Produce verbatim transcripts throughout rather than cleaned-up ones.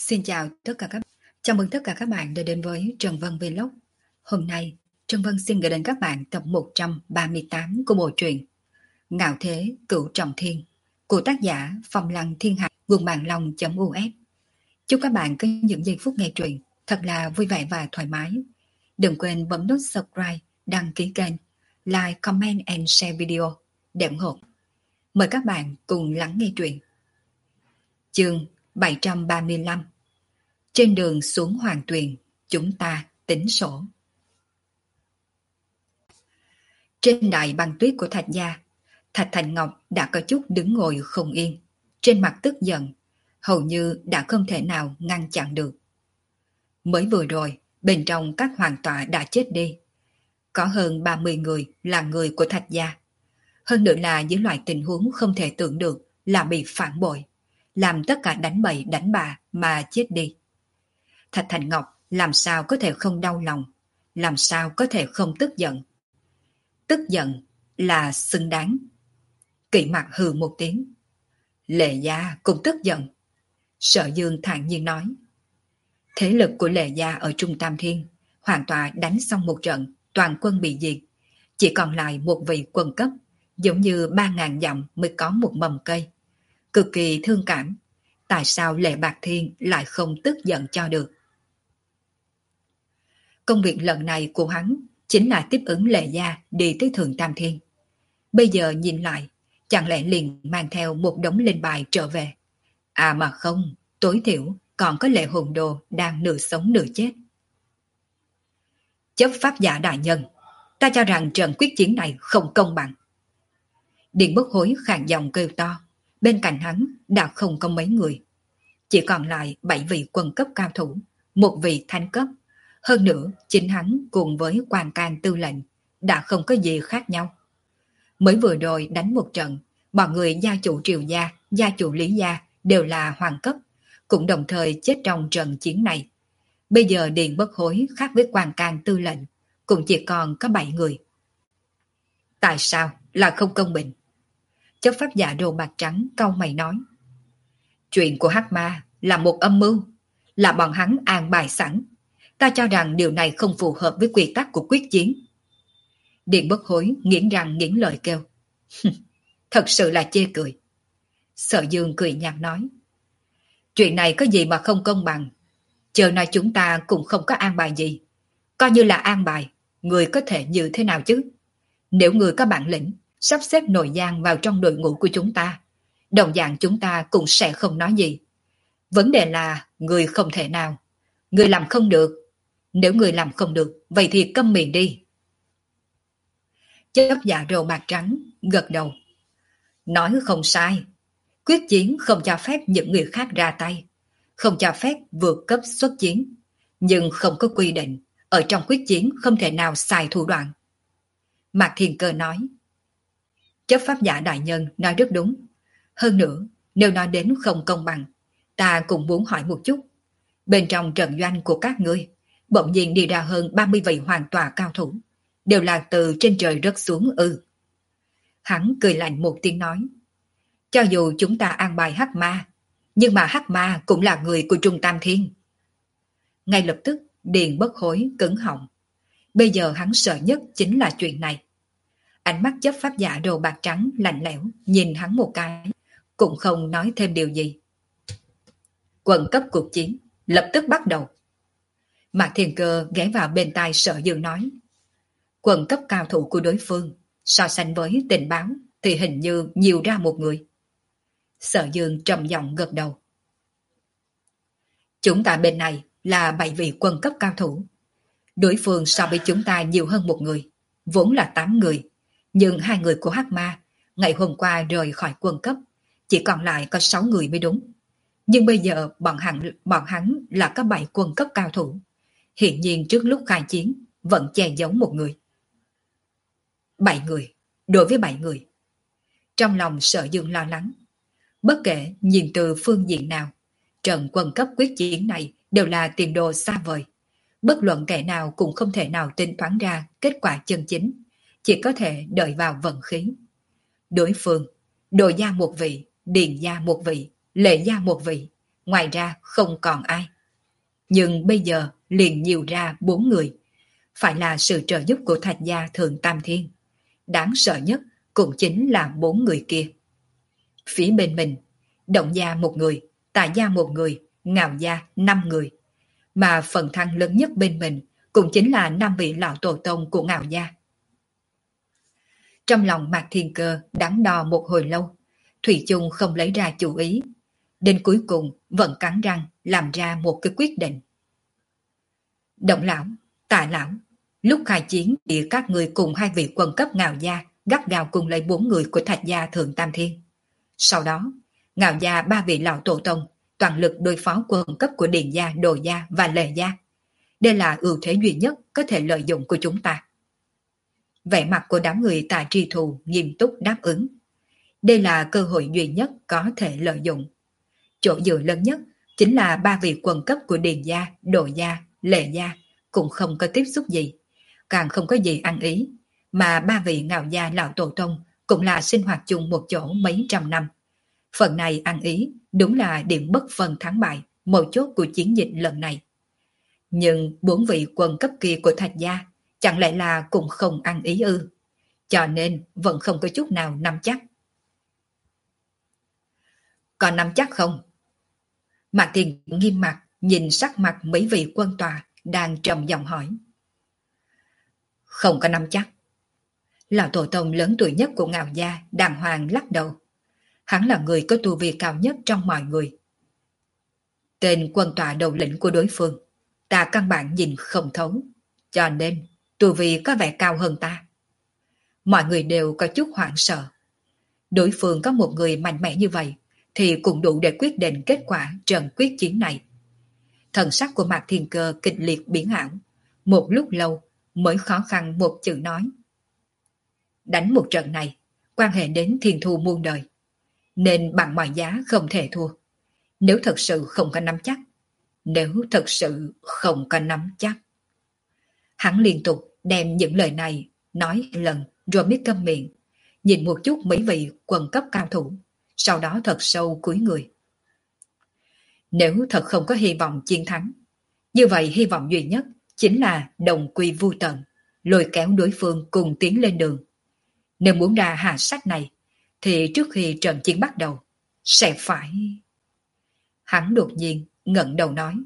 Xin chào tất cả các bạn. Chào mừng tất cả các bạn đã đến với Trần Vân Vlog. Hôm nay, Trần Vân xin gửi đến các bạn tập một trăm ba mươi tám của bộ truyện Ngạo Thế Cửu Trọng Thiên của tác giả Phong Lăng Thiên Hạ nguồn mạng long.us. Chúc các bạn có những giây phút nghe truyện thật là vui vẻ và thoải mái. Đừng quên bấm nút subscribe, đăng ký kênh, like, comment and share video để ủng hộ. Mời các bạn cùng lắng nghe truyện. Chương bảy trăm ba mươi lăm. Trên đường xuống Hoàng Tuyền, chúng ta tính sổ. Trên đài băng tuyết của Thạch gia, Thạch Thành Ngọc đã có chút đứng ngồi không yên, trên mặt tức giận, hầu như đã không thể nào ngăn chặn được. Mới vừa rồi, bên trong các hoàng tọa đã chết đi. Có hơn ba mươi người là người của Thạch gia. Hơn nữa là những loại tình huống không thể tưởng được là bị phản bội, làm tất cả đánh bậy đánh bạ mà chết đi. Thạch Thành Ngọc làm sao có thể không đau lòng, làm sao có thể không tức giận. Tức giận là xứng đáng. Kỵ mặt hừ một tiếng. Lệ gia cũng tức giận. Sở Dương thản nhiên nói. Thế lực của Lệ gia ở Trung Tam Thiên hoàn toàn đánh xong một trận, toàn quân bị diệt. Chỉ còn lại một vị quân cấp, giống như ba ngàn dặm mới có một mầm cây. Cực kỳ thương cảm. Tại sao Lệ Bạc Thiên lại không tức giận cho được? Công việc lần này của hắn chính là tiếp ứng Lệ gia đi tới Thượng Tam Thiên. Bây giờ nhìn lại, chẳng lẽ liền mang theo một đống linh bài trở về? À mà không, tối thiểu còn có Lệ Hồn Đồ đang nửa sống nửa chết. Chấp pháp giả đại nhân, ta cho rằng trận quyết chiến này không công bằng. Điện Bất Hối khàn giọng kêu to, bên cạnh hắn đã không có mấy người. Chỉ còn lại bảy vị quân cấp cao thủ, một vị thánh cấp. Hơn nữa, chính hắn cùng với quan can tư lệnh đã không có gì khác nhau. Mới vừa rồi đánh một trận, mọi người gia chủ Triều gia, gia chủ Lý gia đều là hoàng cấp, cũng đồng thời chết trong trận chiến này. Bây giờ Điền Bất Hối khác với quan can tư lệnh, cũng chỉ còn có bảy người. Tại sao là không công bình? Chấp pháp giả đồ bạc trắng cau mày nói. Chuyện của Hắc Ma là một âm mưu, là bọn hắn an bài sẵn. Ta cho rằng điều này không phù hợp với quy tắc của quyết chiến. Điện Bất Hối nghiến răng nghiến lợi kêu. Thật sự là chê cười. Sở Dương cười nhạt nói. Chuyện này có gì mà không công bằng. Chờ nói chúng ta cũng không có an bài gì. Coi như là an bài, người có thể như thế nào chứ? Nếu người có bản lĩnh, sắp xếp nội giang vào trong đội ngũ của chúng ta, đồng dạng chúng ta cũng sẽ không nói gì. Vấn đề là người không thể nào. Người làm không được. Nếu người làm không được, vậy thì câm miệng đi. Chấp giả râu bạc trắng gật đầu. Nói không sai. Quyết chiến không cho phép những người khác ra tay. Không cho phép vượt cấp xuất chiến. Nhưng không có quy định. Ở trong quyết chiến không thể nào xài thủ đoạn. Mạc Thiên Cơ nói. Chấp pháp giả đại nhân nói rất đúng. Hơn nữa, nếu nói đến không công bằng, ta cũng muốn hỏi một chút. Bên trong trận doanh của các ngươi, bỗng nhiên đi ra hơn ba mươi vị hoàng tòa cao thủ, đều là từ trên trời rớt xuống ư. Hắn cười lạnh một tiếng nói. Cho dù chúng ta an bài Hắc Ma, nhưng mà Hắc Ma cũng là người của Trung Tam Thiên. Ngay lập tức, Điền Bất Hối cứng họng. Bây giờ hắn sợ nhất chính là chuyện này. Ánh mắt chấp pháp giả đồ bạc trắng lạnh lẽo nhìn hắn một cái, cũng không nói thêm điều gì. Quận cấp cuộc chiến lập tức bắt đầu. Mạc Thiên Cơ ghé vào bên tai Sở Dương nói. Quận cấp cao thủ của đối phương so sánh với tình báo thì hình như nhiều ra một người. Sở Dương trầm giọng gật đầu. Chúng ta bên này là bảy vị quân cấp cao thủ. Đối phương so với chúng ta nhiều hơn một người, vốn là tám người. Nhưng hai người của Hắc Ma ngày hôm qua rời khỏi quân cấp, chỉ còn lại có sáu người mới đúng. Nhưng bây giờ bọn hắn, bọn hắn là có bảy quân cấp cao thủ. Hiện nhiên trước lúc khai chiến vẫn che giấu một người. Bảy người, đối với bảy người. Trong lòng Sở Dương lo lắng. Bất kể nhìn từ phương diện nào, trận quân cấp quyết chiến này đều là tiền đồ xa vời. Bất luận kẻ nào cũng không thể nào tính toán ra kết quả chân chính, chỉ có thể đợi vào vận khí. Đối phương, Đồ gia một vị, Điền gia một vị, Lệ gia một vị, ngoài ra không còn ai. Nhưng bây giờ liền nhiều ra bốn người, phải là sự trợ giúp của Thạch gia Thượng Tam Thiên. Đáng sợ nhất cũng chính là bốn người kia. Phía bên mình, Động gia một người, Tạ gia một người, Ngạo gia năm người. Mà phần thăng lớn nhất bên mình cũng chính là năm vị lão tổ tông của Ngạo gia. Trong lòng Mạc Thiên Cơ đắn đo một hồi lâu, thủy chung không lấy ra chủ ý. Đến cuối cùng vẫn cắn răng làm ra một cái quyết định. Động lão, Tạ lão, lúc khai chiến thì các người cùng hai vị quân cấp Ngạo gia gắt gao cùng lấy bốn người của Thạch gia Thượng Tam Thiên. Sau đó, Ngạo gia ba vị lão tổ tông toàn lực đối phó quân cấp của Điền gia, Đồ gia và Lệ gia. Đây là ưu thế duy nhất có thể lợi dụng của chúng ta. Vẻ mặt của đám người Tạ Tri Thù nghiêm túc đáp ứng. Đây là cơ hội duy nhất có thể lợi dụng. Chỗ dựa lớn nhất chính là ba vị quân cấp của Điền gia, Đồ gia, Lệ gia cũng không có tiếp xúc gì, càng không có gì ăn ý, mà ba vị Ngạo gia lão tổ tông cũng là sinh hoạt chung một chỗ mấy trăm năm. Phần này ăn ý đúng là điểm bất phân thắng bại, mấu chốt của chiến dịch lần này. Nhưng bốn vị quân cấp kia của Thạch gia chẳng lẽ là cũng không ăn ý ư? Cho nên vẫn không có chút nào nắm chắc. Còn nắm chắc không? Mạc Tiền nghiêm mặt nhìn sắc mặt mấy vị quân tòa đang trầm giọng hỏi. Không có nắm chắc. Lão tổ tông lớn tuổi nhất của Ngạo gia đàng hoàng lắc đầu. Hắn là người có tu vi cao nhất trong mọi người. Tên quân tòa đầu lĩnh của đối phương ta căn bản nhìn không thấu, cho nên tu vi có vẻ cao hơn ta. Mọi người đều có chút hoảng sợ. Đối phương có một người mạnh mẽ như vậy thì cũng đủ để quyết định kết quả trận quyết chiến này. Thần sắc của Mạc Thiên Cơ kịch liệt biến ảo, một lúc lâu mới khó khăn một chữ nói. Đánh một trận này quan hệ đến thiên thu muôn đời, nên bằng mọi giá không thể thua. Nếu thật sự không có nắm chắc, nếu thật sự không có nắm chắc. Hắn liên tục đem những lời này nói lần rồi mới câm miệng, nhìn một chút mấy vị quân cấp cao thủ, sau đó thật sâu cúi người. Nếu thật không có hy vọng chiến thắng, như vậy hy vọng duy nhất chính là đồng quy vu tận, lôi kéo đối phương cùng tiến lên đường. Nếu muốn ra hạ sách này, thì trước khi trận chiến bắt đầu, sẽ phải... Hắn đột nhiên ngẩng đầu nói.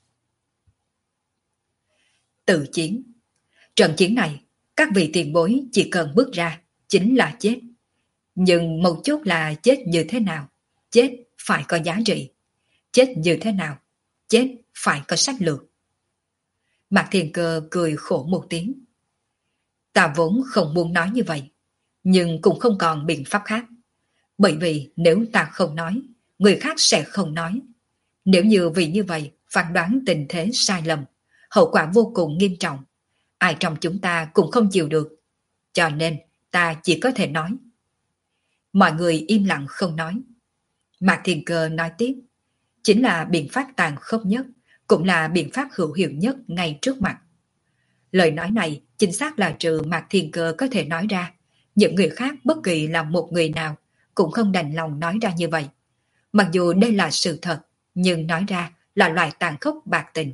Tự chiến. Trận chiến này, các vị tiền bối chỉ cần bước ra, chính là chết. Nhưng mấu chốt là chết như thế nào? Chết phải có giá trị. Chết như thế nào? Chết phải có sách lược. Mạc Thiên Cơ cười khổ một tiếng. Ta vốn không muốn nói như vậy, nhưng cũng không còn biện pháp khác. Bởi vì nếu ta không nói, người khác sẽ không nói. Nếu như vì như vậy phán đoán tình thế sai lầm, hậu quả vô cùng nghiêm trọng. Ai trong chúng ta cũng không chịu được. Cho nên ta chỉ có thể nói. Mọi người im lặng không nói. Mạc Thiên Cơ nói tiếp. Chính là biện pháp tàn khốc nhất, cũng là biện pháp hữu hiệu nhất ngay trước mặt. Lời nói này chính xác là trừ Mạc Thiên Cơ có thể nói ra. Những người khác bất kỳ là một người nào cũng không đành lòng nói ra như vậy. Mặc dù đây là sự thật, nhưng nói ra là loại tàn khốc bạc tình.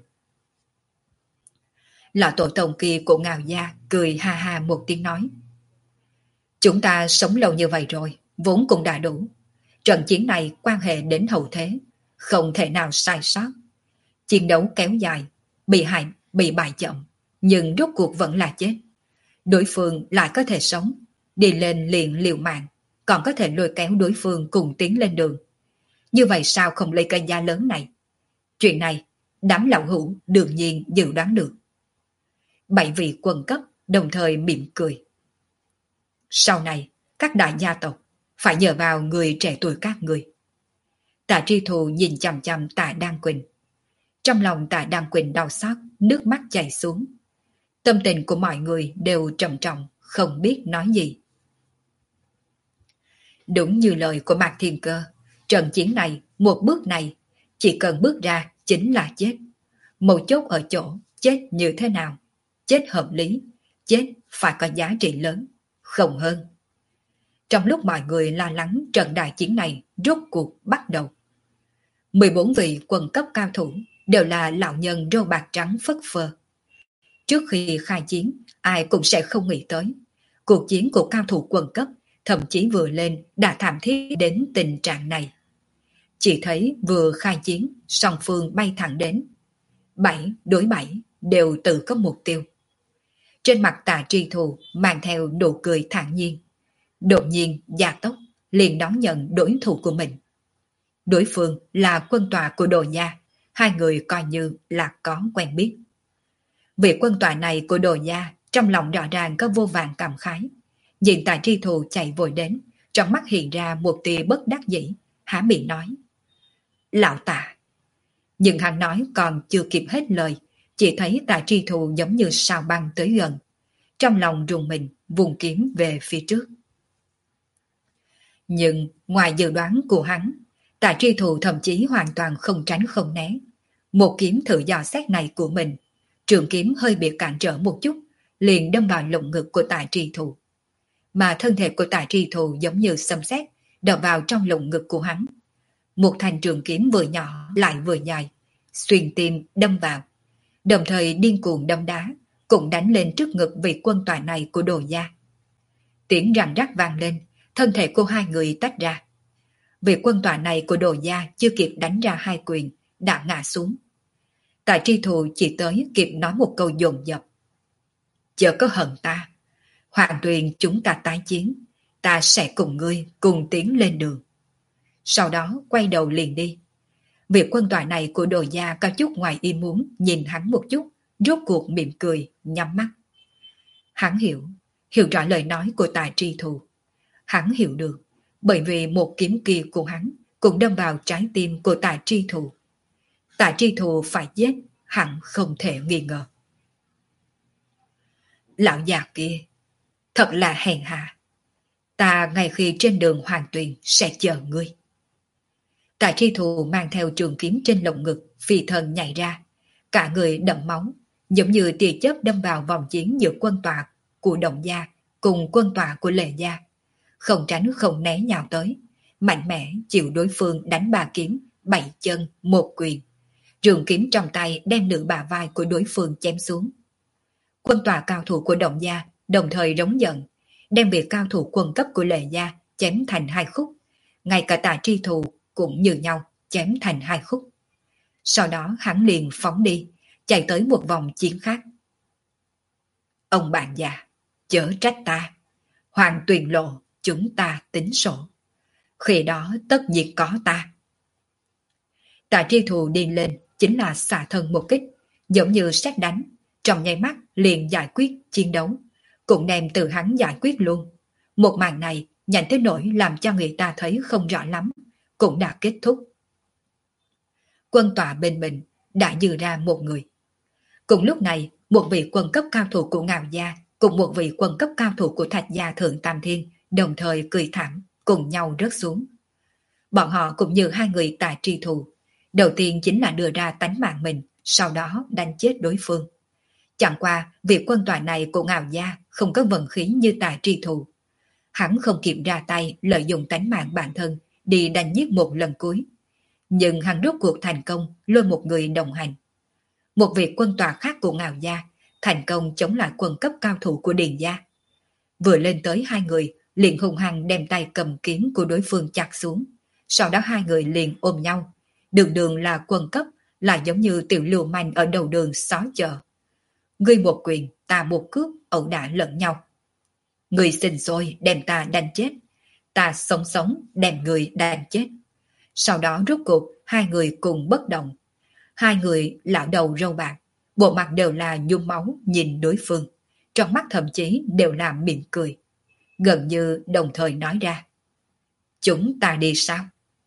Lão tổ tông kia của Ngạo gia cười ha ha một tiếng nói. Chúng ta sống lâu như vậy rồi, vốn cũng đã đủ. Trận chiến này quan hệ đến hậu thế, không thể nào sai sót. Chiến đấu kéo dài, bị hại, bị bại chậm, nhưng rốt cuộc vẫn là chết. Đối phương lại có thể sống, đi lên liền liều mạng, còn có thể lôi kéo đối phương cùng tiến lên đường. Như vậy sao không lấy cái giá lớn này? Chuyện này, đám lão hữu đương nhiên dự đoán được. Bảy vị quân cấp đồng thời mỉm cười. Sau này, các đại gia tộc phải nhờ vào người trẻ tuổi các người. Tạ Tri Thù nhìn chằm chằm Tạ Đan Quỳnh. Trong lòng Tạ Đan Quỳnh đau xót, nước mắt chảy xuống. Tâm tình của mọi người đều trầm trọng, không biết nói gì. Đúng như lời của Mạc Thiên Cơ, trận chiến này, một bước này, chỉ cần bước ra chính là chết. Mấu chốt ở chỗ chết như thế nào? Chết hợp lý, chết phải có giá trị lớn, không hơn. Trong lúc mọi người lo lắng trận đại chiến này rốt cuộc bắt đầu, mười bốn vị quân cấp cao thủ đều là lão nhân râu bạc trắng phất phơ. Trước khi khai chiến, ai cũng sẽ không nghĩ tới. Cuộc chiến của cao thủ quân cấp thậm chí vừa lên đã thảm thiết đến tình trạng này. Chỉ thấy vừa khai chiến, song phương bay thẳng đến. Bảy đối bảy đều tự có mục tiêu. Trên mặt Tạ Tri Thù mang theo nụ cười thản nhiên. Đột nhiên gia tốc liền đón nhận đối thủ của mình. Đối phương là quân tọa của Đồ Gia, hai người coi như là có quen biết. Vị quân tọa này của Đồ Gia trong lòng rõ ràng có vô vàn cảm khái. Nhìn Tạ Tri Thù chạy vội đến, trong mắt hiện ra một tia bất đắc dĩ, há miệng nói: Lão Tạ. Nhưng hắn nói còn chưa kịp hết lời, chỉ thấy Tạ Tri Thù giống như sao băng tới gần. Trong lòng rùng mình, vùng kiếm về phía trước. Nhưng ngoài dự đoán của hắn, Tạ Tri Thù thậm chí hoàn toàn không tránh không né. Một kiếm thử dò xét này của mình, trường kiếm hơi bị cản trở một chút, liền đâm vào lồng ngực của Tạ Tri Thù. Mà thân thể của Tạ Tri Thù giống như xâm xét, đập vào trong lồng ngực của hắn. Một thanh trường kiếm vừa nhỏ lại vừa dài, xuyên tim đâm vào. Đồng thời điên cuồng đâm đá, cũng đánh lên trước ngực vị quân tọa này của Đồ Gia. Tiếng răng rắc vang lên, thân thể của hai người tách ra. Vị quân tọa này của Đồ Gia chưa kịp đánh ra hai quyền, đã ngã xuống. Tạ Tri Thù chỉ tới kịp nói một câu dồn dập: Chớ có hận ta, Hoàng Tuyền chúng ta tái chiến, ta sẽ cùng ngươi cùng tiến lên đường. Sau đó quay đầu liền đi. Vị quân tọa này của Đồ Gia có chút ngoài ý muốn nhìn hắn một chút, rốt cuộc mỉm cười, nhắm mắt. Hắn hiểu, hiểu rõ lời nói của Tạ Tri Thù. Hắn hiểu được, bởi vì một kiếm kia của hắn cũng đâm vào trái tim của Tạ Tri Thù. Tạ Tri Thù phải giết, hẳn không thể nghi ngờ. Lão già kia, thật là hèn hạ. Ta ngay khi trên đường Hoàng Tuyền sẽ chờ ngươi. Tạ Tri Thù mang theo trường kiếm trên lồng ngực, phi thân nhảy ra. Cả người đẫm máu, giống như tia chớp đâm vào vòng chiến giữa quân tọa của Đồng Gia cùng quân tọa của Lệ Gia. Không tránh không né nhào tới, mạnh mẽ chịu đối phương đánh ba kiếm, bảy chân, một quyền. Trường kiếm trong tay đem nửa bả vai của đối phương chém xuống. Quân tọa cao thủ của Đồng Gia đồng thời rống giận, đem vị cao thủ quân cấp của Lệ Gia chém thành hai khúc. Ngay cả Tạ Tri Thù cũng như nhau chém thành hai khúc. Sau đó hắn liền phóng đi, chạy tới một vòng chiến khác. Ông bạn già, chớ trách ta. Hoàng Tuyền lộ, chúng ta tính sổ. Khi đó tất nhiên có ta. Tạ Tri Thù đi lên, chính là xả thân một kích, giống như sét đánh, trong nháy mắt liền giải quyết chiến đấu, cũng đem từ hắn giải quyết luôn. Một màn này nhanh tới nỗi làm cho người ta thấy không rõ lắm, cũng đã kết thúc. Quân tọa bên mình đã dư ra một người. Cùng lúc này, một vị quân cấp cao thủ của Ngạo Gia cùng một vị quân cấp cao thủ của Thạch Gia Thượng Tam Thiên đồng thời cười thảm, cùng nhau rớt xuống. Bọn họ cũng như hai người Tạ Tri Thù, đầu tiên chính là đưa ra tánh mạng mình, sau đó đánh chết đối phương. Chẳng qua, vị quân tọa này của Ngạo Gia không có vận khí như Tạ Tri Thù. Hắn không kịp ra tay lợi dụng tánh mạng bản thân đi đánh giết một lần cuối. Nhưng hắn rốt cuộc thành công lôi một người đồng hành. Một vị quân tọa khác của Ngạo Gia thành công chống lại quân cấp cao thủ của Điền Gia. Vừa lên tới hai người, liền hung hăng đem tay cầm kiếm của đối phương chặt xuống. Sau đó hai người liền ôm nhau. Đường đường là quân cấp, là giống như tiểu lưu manh ở đầu đường xó chợ. Ngươi một quyền, ta một cước, ẩu đả lẫn nhau. Ngươi sinh sôi đem ta đánh chết, ta sống sống đem người đánh chết. Sau đó rốt cuộc hai người cùng bất động. Hai người lão đầu râu bạc, bộ mặt đều là nhuốm máu nhìn đối phương, trong mắt thậm chí đều là mỉm cười, gần như đồng thời nói ra: Chúng ta đi sao?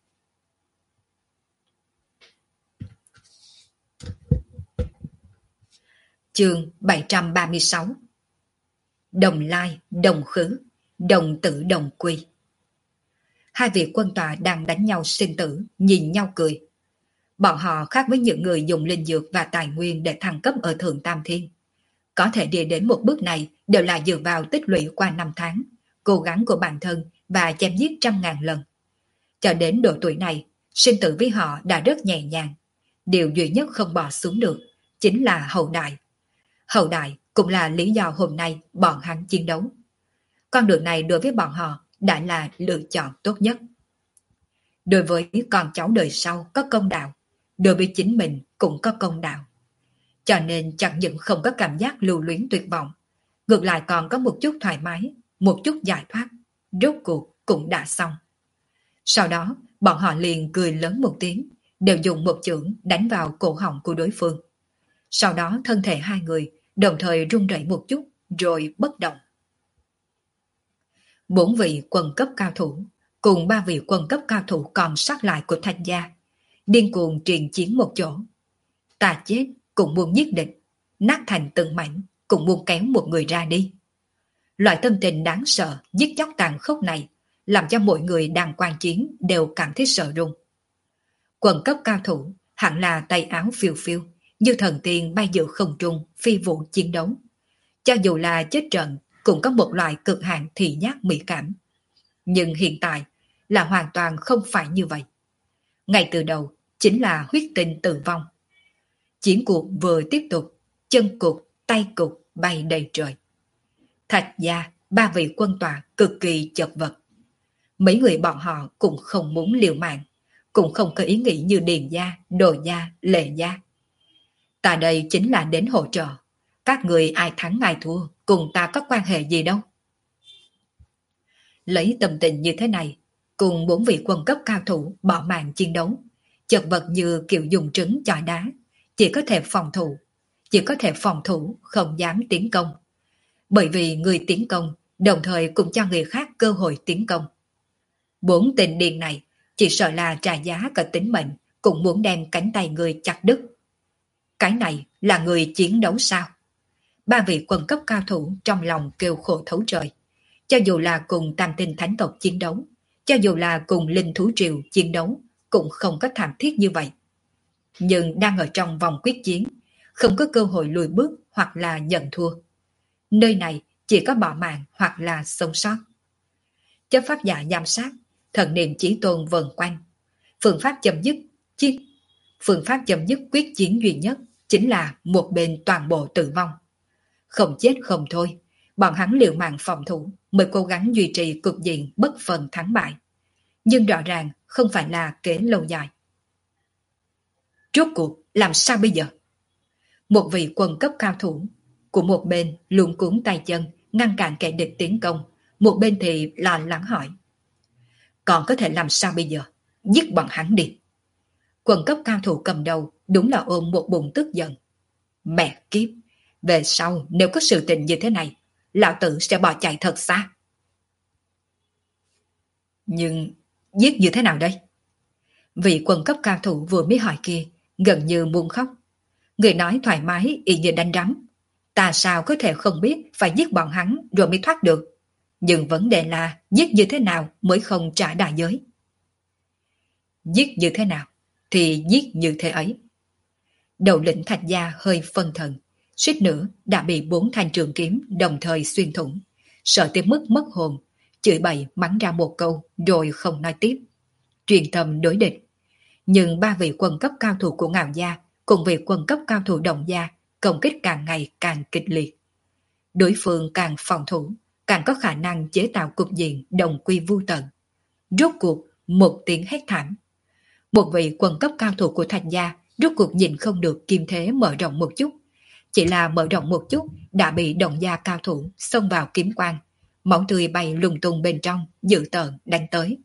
Chương bảy trăm ba mươi sáu. Đồng lai, đồng khứ, đồng tử đồng quy. Hai vị quân tọa đang đánh nhau sinh tử, nhìn nhau cười. Bọn họ khác với những người dùng linh dược và tài nguyên để thăng cấp ở Thượng Tam Thiên. Có thể đi đến một bước này đều là dựa vào tích lũy qua năm tháng, cố gắng của bản thân và chém giết trăm ngàn lần. Cho đến độ tuổi này, Sinh tử với họ đã rất nhẹ nhàng. Điều duy nhất không bỏ xuống được chính là hậu đại. Hậu đại cũng là lý do hôm nay bọn hắn chiến đấu. Con đường này đối với bọn họ đã là lựa chọn tốt nhất. Đối với con cháu đời sau có công đạo, đối với chính mình cũng có công đạo. Cho nên chẳng những không có cảm giác lưu luyến tuyệt vọng, ngược lại còn có một chút thoải mái, một chút giải thoát, rốt cuộc cũng đã xong. Sau đó, bọn họ liền cười lớn một tiếng, đều dùng một chưởng đánh vào cổ họng của đối phương. Sau đó thân thể hai người đồng thời run rẩy một chút, rồi bất động. Bốn vị quân cấp cao thủ, cùng ba vị quân cấp cao thủ còn sót lại của Thạch gia, điên cuồng triền chiến một chỗ. Ta chết cũng muốn giết địch, nát thành từng mảnh cũng muốn kéo một người ra đi. Loại tâm tình đáng sợ, giết chóc tàn khốc này làm cho mọi người đang quan chiến đều cảm thấy sợ run. Quân cấp cao thủ hẳn là tay áo phiêu phiêu, như thần tiên bay giữa không trung, phi vụ chiến đấu. Cho dù là chết trận cũng có một loại cực hạn thị giác mỹ cảm. Nhưng hiện tại là hoàn toàn không phải như vậy. Ngay từ đầu chính là huyết tinh tử vong. Chiến cuộc vừa tiếp tục, chân cục, tay cục bay đầy trời. Thạch gia, ba vị quân tòa cực kỳ chật vật. Mấy người bọn họ cũng không muốn liều mạng, cũng không có ý nghĩ như Điền gia, Đồ gia, Lệ gia. Ta đây chính là đến hỗ trợ. Các người ai thắng ai thua, cùng ta có quan hệ gì đâu. Lấy tâm tình như thế này, cùng bốn vị quân cấp cao thủ bỏ mạng chiến đấu, chật vật như kiểu dùng trứng chọi đá, chỉ có thể phòng thủ, chỉ có thể phòng thủ, không dám tiến công. Bởi vì người tiến công, đồng thời cũng cho người khác cơ hội tiến công. Bốn tên điên này, chỉ sợ là trả giá cả tính mệnh, cũng muốn đem cánh tay người chặt đứt. Cái này là người chiến đấu sao? Ba vị quân cấp cao thủ trong lòng kêu khổ thấu trời. Cho dù là cùng tam tinh thánh tộc chiến đấu, cho dù là cùng linh thú triều chiến đấu, cũng không có thảm thiết như vậy. Nhưng đang ở trong vòng quyết chiến, không có cơ hội lùi bước hoặc là nhận thua. Nơi này chỉ có bỏ mạng hoặc là sống sót. Chấp pháp giả giám sát, thần niệm chỉ tôn vần quanh. Phương pháp chấm dứt chiến, phương pháp chấm dứt quyết chiến duy nhất chính là một bên toàn bộ tử vong. Không chết không thôi, bọn hắn liều mạng phòng thủ mới cố gắng duy trì cục diện bất phần thắng bại. Nhưng rõ ràng không phải là kế lâu dài. Rốt cuộc làm sao bây giờ? Một vị quân cấp cao thủ của một bên luống cuống tay chân ngăn cản kẻ địch tiến công, một bên thì lo lắng hỏi. Còn có thể làm sao bây giờ? Giết bọn hắn đi. Quân cấp cao thủ cầm đầu đúng là ôm một bụng tức giận. Mẹ kiếp, về sau nếu có sự tình như thế này, lão tử sẽ bỏ chạy thật xa. Nhưng giết như thế nào đây? Vị quân cấp cao thủ vừa mới hỏi kia gần như muốn khóc. Người nói thoải mái y như đánh rắm. Ta sao có thể không biết phải giết bọn hắn rồi mới thoát được. Nhưng vấn đề là giết như thế nào mới không trả đại giới. Giết như thế nào thì giết như thế ấy. Đầu lĩnh Thạch gia hơi phân thần, suýt nữa đã bị bốn thanh trường kiếm đồng thời xuyên thủng, sợ tới mức mất hồn, chửi bậy mắng ra một câu rồi không nói tiếp. Truyền tâm đối địch. Nhưng ba vị quân cấp cao thủ của Ngạo gia cùng vị quân cấp cao thủ Đồng gia công kích càng ngày càng kịch liệt. Đối phương càng phòng thủ, càng có khả năng chế tạo cục diện đồng quy vu tận. Rốt cuộc một tiếng hét thảm. Một vị quân cấp cao thủ của Thạch gia rốt cuộc nhìn không được kim thế mở rộng một chút. Chỉ là mở rộng một chút đã bị Đồng gia cao thủ xông vào kiếm quang, máu tươi bay lung tung bên trong, dữ tợn đánh tới.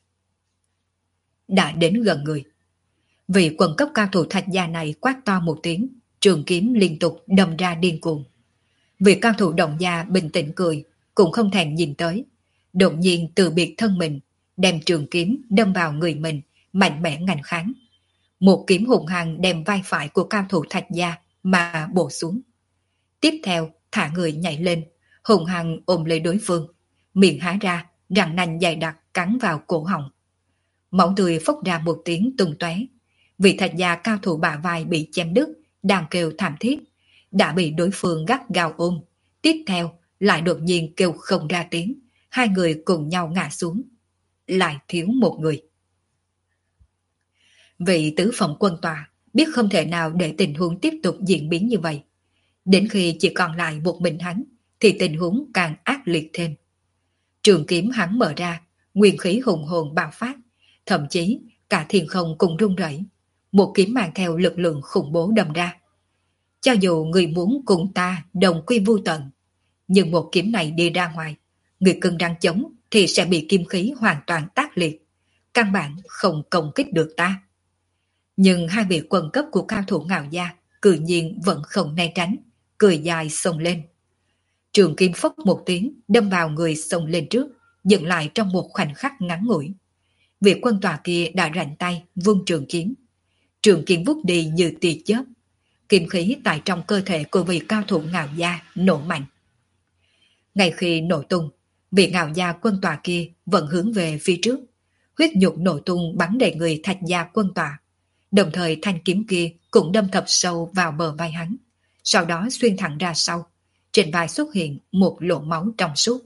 Đã đến gần người. Vị quân cấp cao thủ Thạch gia này quát to một tiếng, trường kiếm liên tục đâm ra điên cuồng. Vị cao thủ Đồng gia bình tĩnh cười, cũng không thèm nhìn tới. Đột nhiên từ biệt thân mình, đem trường kiếm đâm vào người mình, mạnh mẽ ngăn kháng. Một kiếm hùng hăng đem vai phải của cao thủ Thạch gia mà bổ xuống. Tiếp theo thả người nhảy lên, hùng hăng ôm lấy đối phương, miệng há ra, răng nanh dày đặc cắn vào cổ họng. Máu tươi phốc ra một tiếng tung tóe. Vị Thạch gia cao thủ bả vai bị chém đứt, đang kêu thảm thiết, đã bị đối phương gắt gao ôm. Tiếp theo lại đột nhiên kêu không ra tiếng, hai người cùng nhau ngã xuống. Lại thiếu một người. Vị tứ phẩm quân tòa biết không thể nào để tình huống tiếp tục diễn biến như vậy. Đến khi chỉ còn lại một mình hắn, thì tình huống càng ác liệt thêm. Trường kiếm hắn mở ra, nguyên khí hùng hồn bạo phát, thậm chí cả thiên không cùng rung rẩy. Một kiếm mang theo lực lượng khủng bố đâm ra. Cho dù người muốn cùng ta đồng quy vu tận, nhưng một kiếm này đi ra ngoài, người cưng răng chống thì sẽ bị kim khí hoàn toàn tác liệt, căn bản không công kích được ta. Nhưng hai vị quân cấp của cao thủ Ngạo Gia cự nhiên vẫn không né tránh, cười dài xông lên. Trường kim phốc một tiếng đâm vào người xông lên trước, dừng lại trong một khoảnh khắc ngắn ngủi. Vị quân tòa kia đã rảnh tay vung trường kiếm. Trường kiếm vút đi như tia chớp. Kim khí tại trong cơ thể của vị cao thủ Ngạo Gia nổ mạnh. Ngay khi nổ tung, vị Ngạo Gia quân tòa kia vẫn hướng về phía trước. Huyết nhục nổ tung bắn đầy người Thạch Gia quân tòa. Đồng thời thanh kiếm kia cũng đâm thập sâu vào bờ vai hắn, sau đó xuyên thẳng ra sau. Trên vai xuất hiện một lỗ máu trong suốt.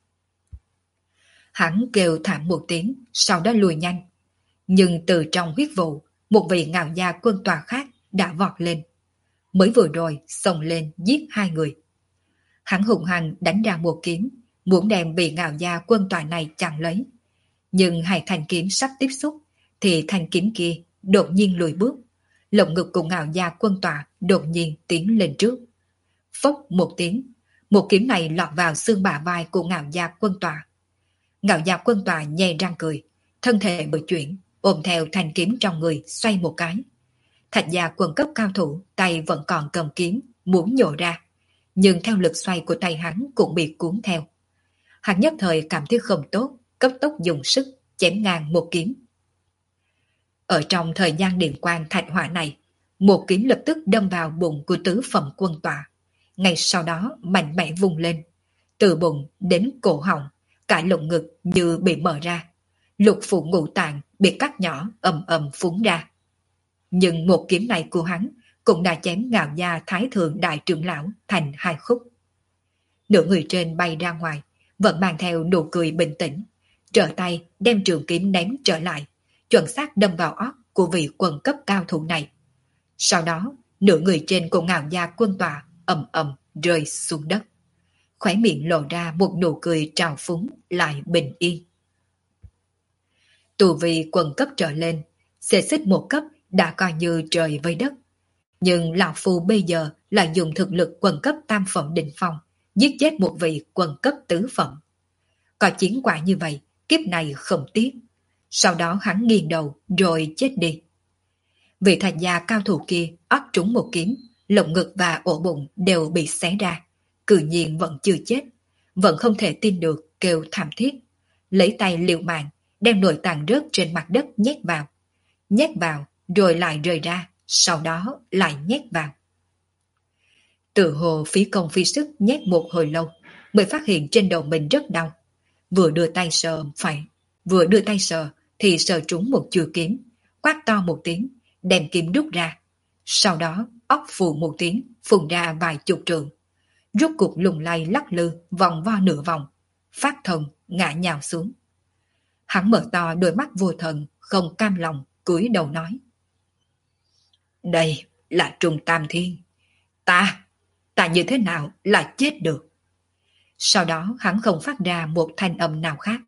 Hắn kêu thảm một tiếng, sau đó lùi nhanh. Nhưng từ trong huyết vụ, một vị Ngạo Gia quân tòa khác đã vọt lên. Mới vừa rồi xông lên giết hai người. Hắn hùng hăng đánh ra một kiếm, muốn đem vị Ngạo Gia quân tòa này chặn lấy. Nhưng hai thanh kiếm sắp tiếp xúc, thì thanh kiếm kia đột nhiên lùi bước. Lồng ngực của Ngạo Gia quân tòa đột nhiên tiến lên trước. Phốc một tiếng, một kiếm này lọt vào xương bả vai của Ngạo Gia quân tòa. Ngạo Gia quân tòa nhe răng cười, thân thể bự chuyển, ôm theo thanh kiếm trong người xoay một cái. Thạch Gia quân cấp cao thủ tay vẫn còn cầm kiếm, muốn nhổ ra, nhưng theo lực xoay của tay hắn cũng bị cuốn theo. Hắn nhất thời cảm thấy không tốt, cấp tốc dùng sức chém ngang một kiếm. Ở trong thời gian điện quang thạch hỏa này, một kiếm lập tức đâm vào bụng của tứ phẩm quân tòa. Ngay sau đó mạnh mẽ vung lên, từ bụng đến cổ họng, cả lồng ngực như bị mở ra, lục phủ ngũ tạng bị cắt nhỏ ầm ầm phúng ra. Nhưng một kiếm này của hắn cũng đã chém Ngạo Gia Thái Thượng Đại Trưởng Lão thành hai khúc. Nửa người trên bay ra ngoài, vẫn mang theo nụ cười bình tĩnh, trở tay đem trường kiếm ném trở lại, chuẩn xác đâm vào óc của vị quân cấp cao thủ này. Sau đó, nửa người trên của Ngạo Gia quân tòa ầm ầm rơi xuống đất. Khóe miệng lộ ra một nụ cười trào phúng lại bình yên. Tù vị quân cấp trở lên, xê xích một cấp đã coi như trời với đất. Nhưng lão phu bây giờ lại dùng thực lực quân cấp tam phẩm đỉnh phong, giết chết một vị quân cấp tứ phẩm. Có chiến quả như vậy, kiếp này không tiếc. Sau đó hắn nghiêng đầu rồi chết đi. Vị Thạch Gia cao thủ kia óc trúng một kiếm, lồng ngực và ổ bụng đều bị xé ra. Cự nhiên vẫn chưa chết, vẫn không thể tin được, kêu thảm thiết. Lấy tay liều mạng, đem nội tạng rớt trên mặt đất nhét vào. Nhét vào rồi lại rời ra, sau đó lại nhét vào. Tự hồ phí công phí sức nhét một hồi lâu, mới phát hiện trên đầu mình rất đau. Vừa đưa tay sờ phải, vừa đưa tay sờ thì sờ trúng một chuôi kiếm, quát to một tiếng, đem kiếm rút ra. Sau đó óc phù một tiếng, phun ra vài chục trường. Rút cục lùng lay lắc lư vòng vo nửa vòng, phát thần ngã nhào xuống. Hắn mở to đôi mắt vô thần, không cam lòng, cúi đầu nói: Đây là Trung Tam Thiên. Ta, ta như thế nào là chết được? Sau đó hắn không phát ra một thanh âm nào khác.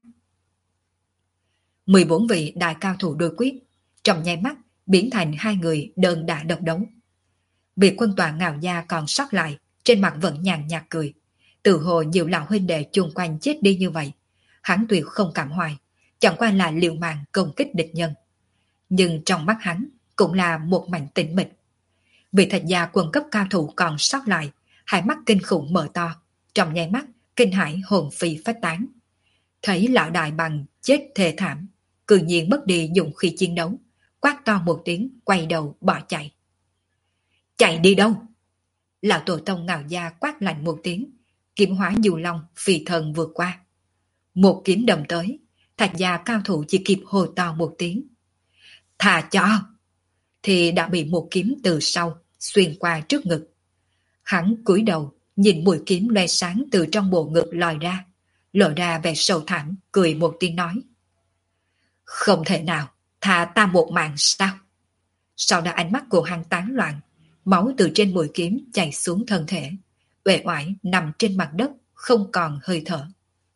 mười bốn vị đại cao thủ đối quyết, trong nháy mắt biến thành hai người đơn đả độc đấu. Vị quân tòa Ngạo Gia còn sót lại, trên mặt vẫn nhàn nhạt cười. Tự hồ nhiều lão huynh đệ chung quanh chết đi như vậy, hắn tuyệt không cảm hoài, chẳng qua là liều mạng công kích địch nhân. Nhưng trong mắt hắn cũng là một mảnh tĩnh mịch. Vị Thạch Gia quân cấp cao thủ còn sót lại, hai mắt kinh khủng mở to, trong nháy mắt kinh hãi hồn phi phách tán. Thấy lão đại bằng chết thê thảm, cự nhiên mất đi dụng khí chiến đấu, quát to một tiếng, quay đầu bỏ chạy. Chạy đi đâu? Lão tổ tông Ngạo Gia quát lạnh một tiếng, kiếm hóa dù long phi thần vượt qua. Một kiếm đâm tới, Thạch Gia cao thủ chỉ kịp hô to một tiếng. Thà cho! Thì đã bị một kiếm từ sau xuyên qua trước ngực. Hắn cúi đầu nhìn mũi kiếm loe sáng từ trong bộ ngực lòi ra, lộ ra vẻ sầu thảm, cười một tiếng nói: Không thể nào, thà ta một mạng sao? Sau đó ánh mắt của hắn tán loạn, máu từ trên mũi kiếm chảy xuống thân thể, uể oải nằm trên mặt đất, không còn hơi thở.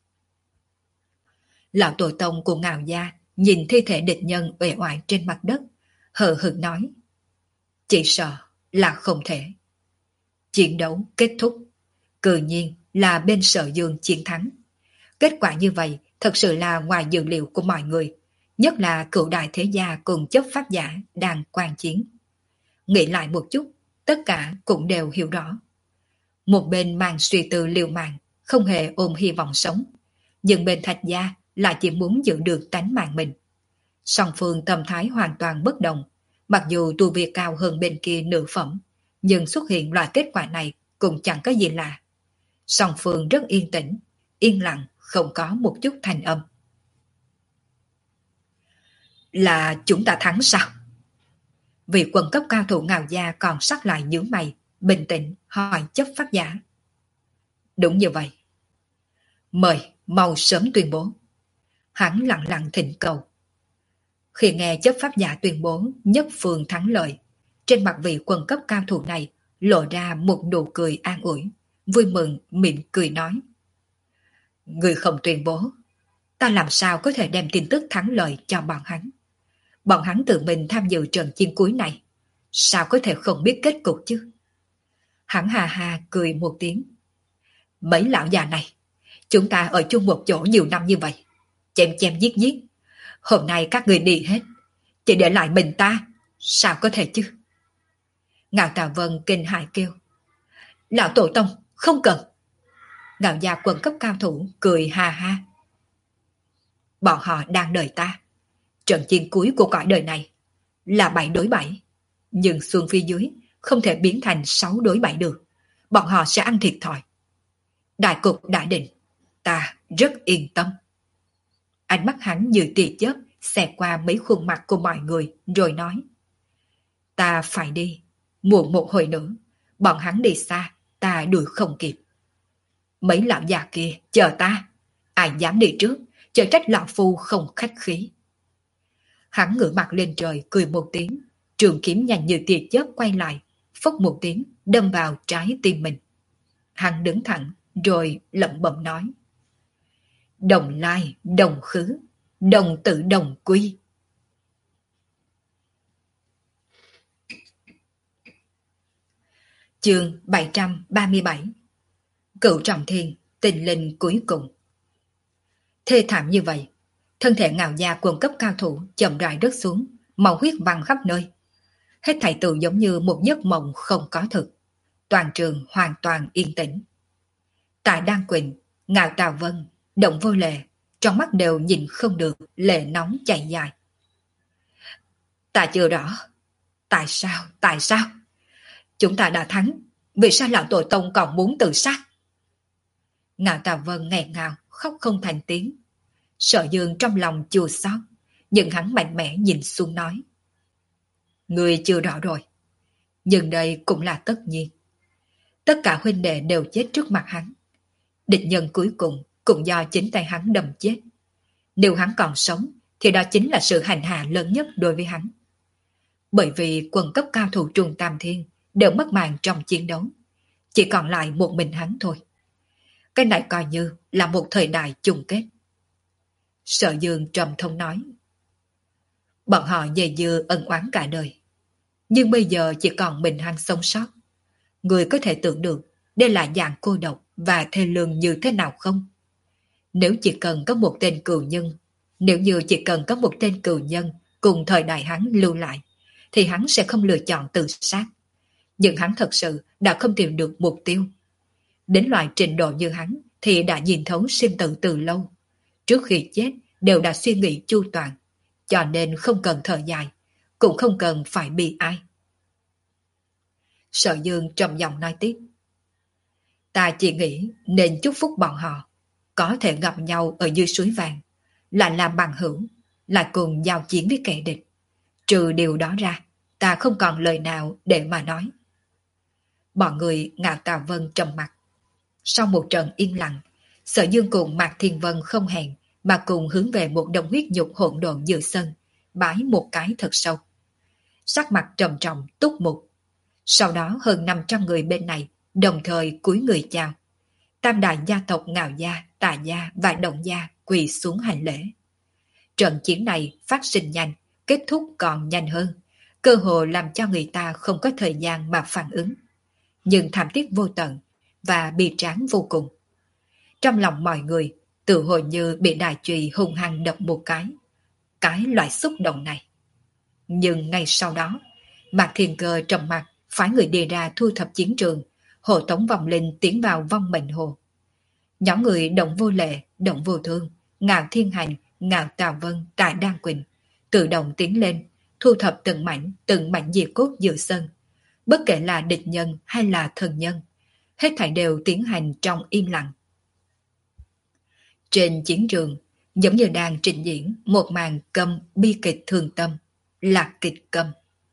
Lão tổ tông của Ngạo gia nhìn thi thể địch nhân uể oải trên mặt đất, hờ hững nói: chỉ sợ là không thể. Chiến đấu kết thúc, cự nhiên là bên Sở Dương chiến thắng. Kết quả như vậy thật sự là ngoài dự liệu của mọi người, nhất là cựu đại thế gia cùng chấp pháp giả đang quan chiến. Nghĩ lại một chút, tất cả cũng đều hiểu rõ. Một bên mang suy tư liều mạng, không hề ôm hy vọng sống, nhưng bên Thạch gia lại chỉ muốn giữ được tánh mạng mình. Song phương tâm thái hoàn toàn bất đồng, mặc dù tu vi cao hơn bên kia nửa phẩm, nhưng xuất hiện loại kết quả này cũng chẳng có gì lạ. Song phương rất yên tĩnh, yên lặng, không có một chút thanh âm. Là chúng ta thắng sao? Vị quần cấp cao thủ Ngạo gia còn sắc lại nhướng mày, bình tĩnh hỏi chấp pháp giả. Đúng như vậy. Mời, mau sớm tuyên bố. Hắn lặng lặng thỉnh cầu. Khi nghe chấp pháp giả tuyên bố nhất phương thắng lợi, trên mặt vị quần cấp cao thủ này lộ ra một nụ cười an ủi, vui mừng mỉm cười nói. Người không tuyên bố, ta làm sao có thể đem tin tức thắng lợi cho bọn hắn. Bọn hắn tự mình tham dự trận chiến cuối này, sao có thể không biết kết cục chứ? Hắn hà hà cười một tiếng. Mấy lão già này, chúng ta ở chung một chỗ nhiều năm như vậy, chém chém giết giết. Hôm nay các người đi hết, chỉ để lại mình ta, sao có thể chứ? Ngạo Tà Vân kinh hãi kêu. Lão tổ tông, không cần. Ngạo gia quần cấp cao thủ cười ha ha. Bọn họ đang đợi ta. Trận chiến cuối của cõi đời này là bảy đối bảy, nhưng xuân phía dưới không thể biến thành sáu đối bảy được. Bọn họ sẽ ăn thiệt thòi. Đại cục đã định, ta rất yên tâm. Ánh mắt hắn như tia chớp xẹt qua mấy khuôn mặt của mọi người rồi nói. Ta phải đi, muộn một hồi nữa, bọn hắn đi xa, ta đuổi không kịp. Mấy lão già kia chờ ta, ai dám đi trước, chờ trách lão phu không khách khí. Hắn ngửa mặt lên trời cười một tiếng, trường kiếm nhanh như tia chớp quay lại, phốc một tiếng đâm vào trái tim mình. Hắn đứng thẳng rồi lẩm bẩm nói. Đồng lai, đồng khứ, đồng tử đồng quy. Chương bảy trăm ba mươi bảy. Cửu Trọng Thiên, tình linh cuối cùng. Thê thảm như vậy, thân thể Ngạo gia quần cấp cao thủ chậm rãi rớt xuống, màu huyết văng khắp nơi. Hết thảy tự giống như một giấc mộng không có thực. Toàn trường hoàn toàn yên tĩnh. Tại Đan Quỳnh, Ngạo Tà Vân, Động Vô Lệ, trong mắt đều nhìn không được, lệ nóng chảy dài. Ta chưa rõ. Tại sao, tại sao? Chúng ta đã thắng, vì sao lão tổ tông còn muốn tự sát? Ngạo Tà Vân nghẹn ngào, khóc không thành tiếng. Sở Dương trong lòng chua xót, nhưng hắn mạnh mẽ nhìn xuống nói. Người chưa rõ rồi, nhưng đây cũng là tất nhiên. Tất cả huynh đệ đều chết trước mặt hắn. Địch nhân cuối cùng cũng do chính tay hắn đâm chết. Nếu hắn còn sống, thì đó chính là sự hành hạ lớn nhất đối với hắn. Bởi vì quần cấp cao thủ Trùng Tam Thiên đều mất mạng trong chiến đấu. Chỉ còn lại một mình hắn thôi. Cái này coi như là một thời đại chung kết. Sở Dương trầm thông nói. Bọn họ dày dưa ân oán cả đời. Nhưng bây giờ chỉ còn mình hắn sống sót. Người có thể tưởng được đây là dạng cô độc và thê lương như thế nào không? Nếu chỉ cần có một tên cừu nhân, nếu như chỉ cần có một tên cừu nhân cùng thời đại hắn lưu lại, thì hắn sẽ không lựa chọn tự sát. Nhưng hắn thật sự đã không tìm được mục tiêu. Đến loại trình độ như hắn thì đã nhìn thấu sinh tử từ lâu. Trước khi chết đều đã suy nghĩ chu toàn, cho nên không cần thở dài, cũng không cần phải bi ai. Sở Dương trầm giọng nói tiếp. Ta chỉ nghĩ nên chúc phúc bọn họ có thể gặp nhau ở dưới suối vàng, lại làm bằng hữu, lại cùng giao chiến với kẻ địch. Trừ điều đó ra, ta không còn lời nào để mà nói. Bọn người Ngạo Tà Vân trầm mặt. Sau một trận yên lặng, Sở Dương cùng Mạc Thiên Vân không hẹn mà cùng hướng về một đồng huyết nhục hỗn độn giữa sân, bái một cái thật sâu. sắc mặt trầm trọng túc mục. Sau đó hơn năm trăm người bên này đồng thời cúi người chào. Tam đại gia tộc Ngạo gia, Tà gia và Động gia quỳ xuống hành lễ. Trận chiến này phát sinh nhanh, kết thúc còn nhanh hơn, cơ hội làm cho người ta không có thời gian mà phản ứng. Nhưng thảm thiết vô tận và bi tráng vô cùng. Trong lòng mọi người tự hồ như bị đại chùy hung hăng đập một cái. Cái loại xúc động này. Nhưng ngay sau đó, Mạc Thiên Cơ trầm mặt phái người đi ra thu thập chiến trường, hộ tống vong linh tiến vào vong mệnh hồ. Nhóm người Động Vô Lệ, Động Vô Thương, Ngạo Thiên Hành, Ngạo Tào Vân, Tạ Đan Quỳnh tự động tiến lên, thu thập từng mảnh, từng mảnh diệt cốt giữa sân. Bất kể là địch nhân hay là thần nhân, hết thảy đều tiến hành trong im lặng. Trên chiến trường, giống như đang trình diễn một màn câm bi kịch thương tâm, lạc kịch câm.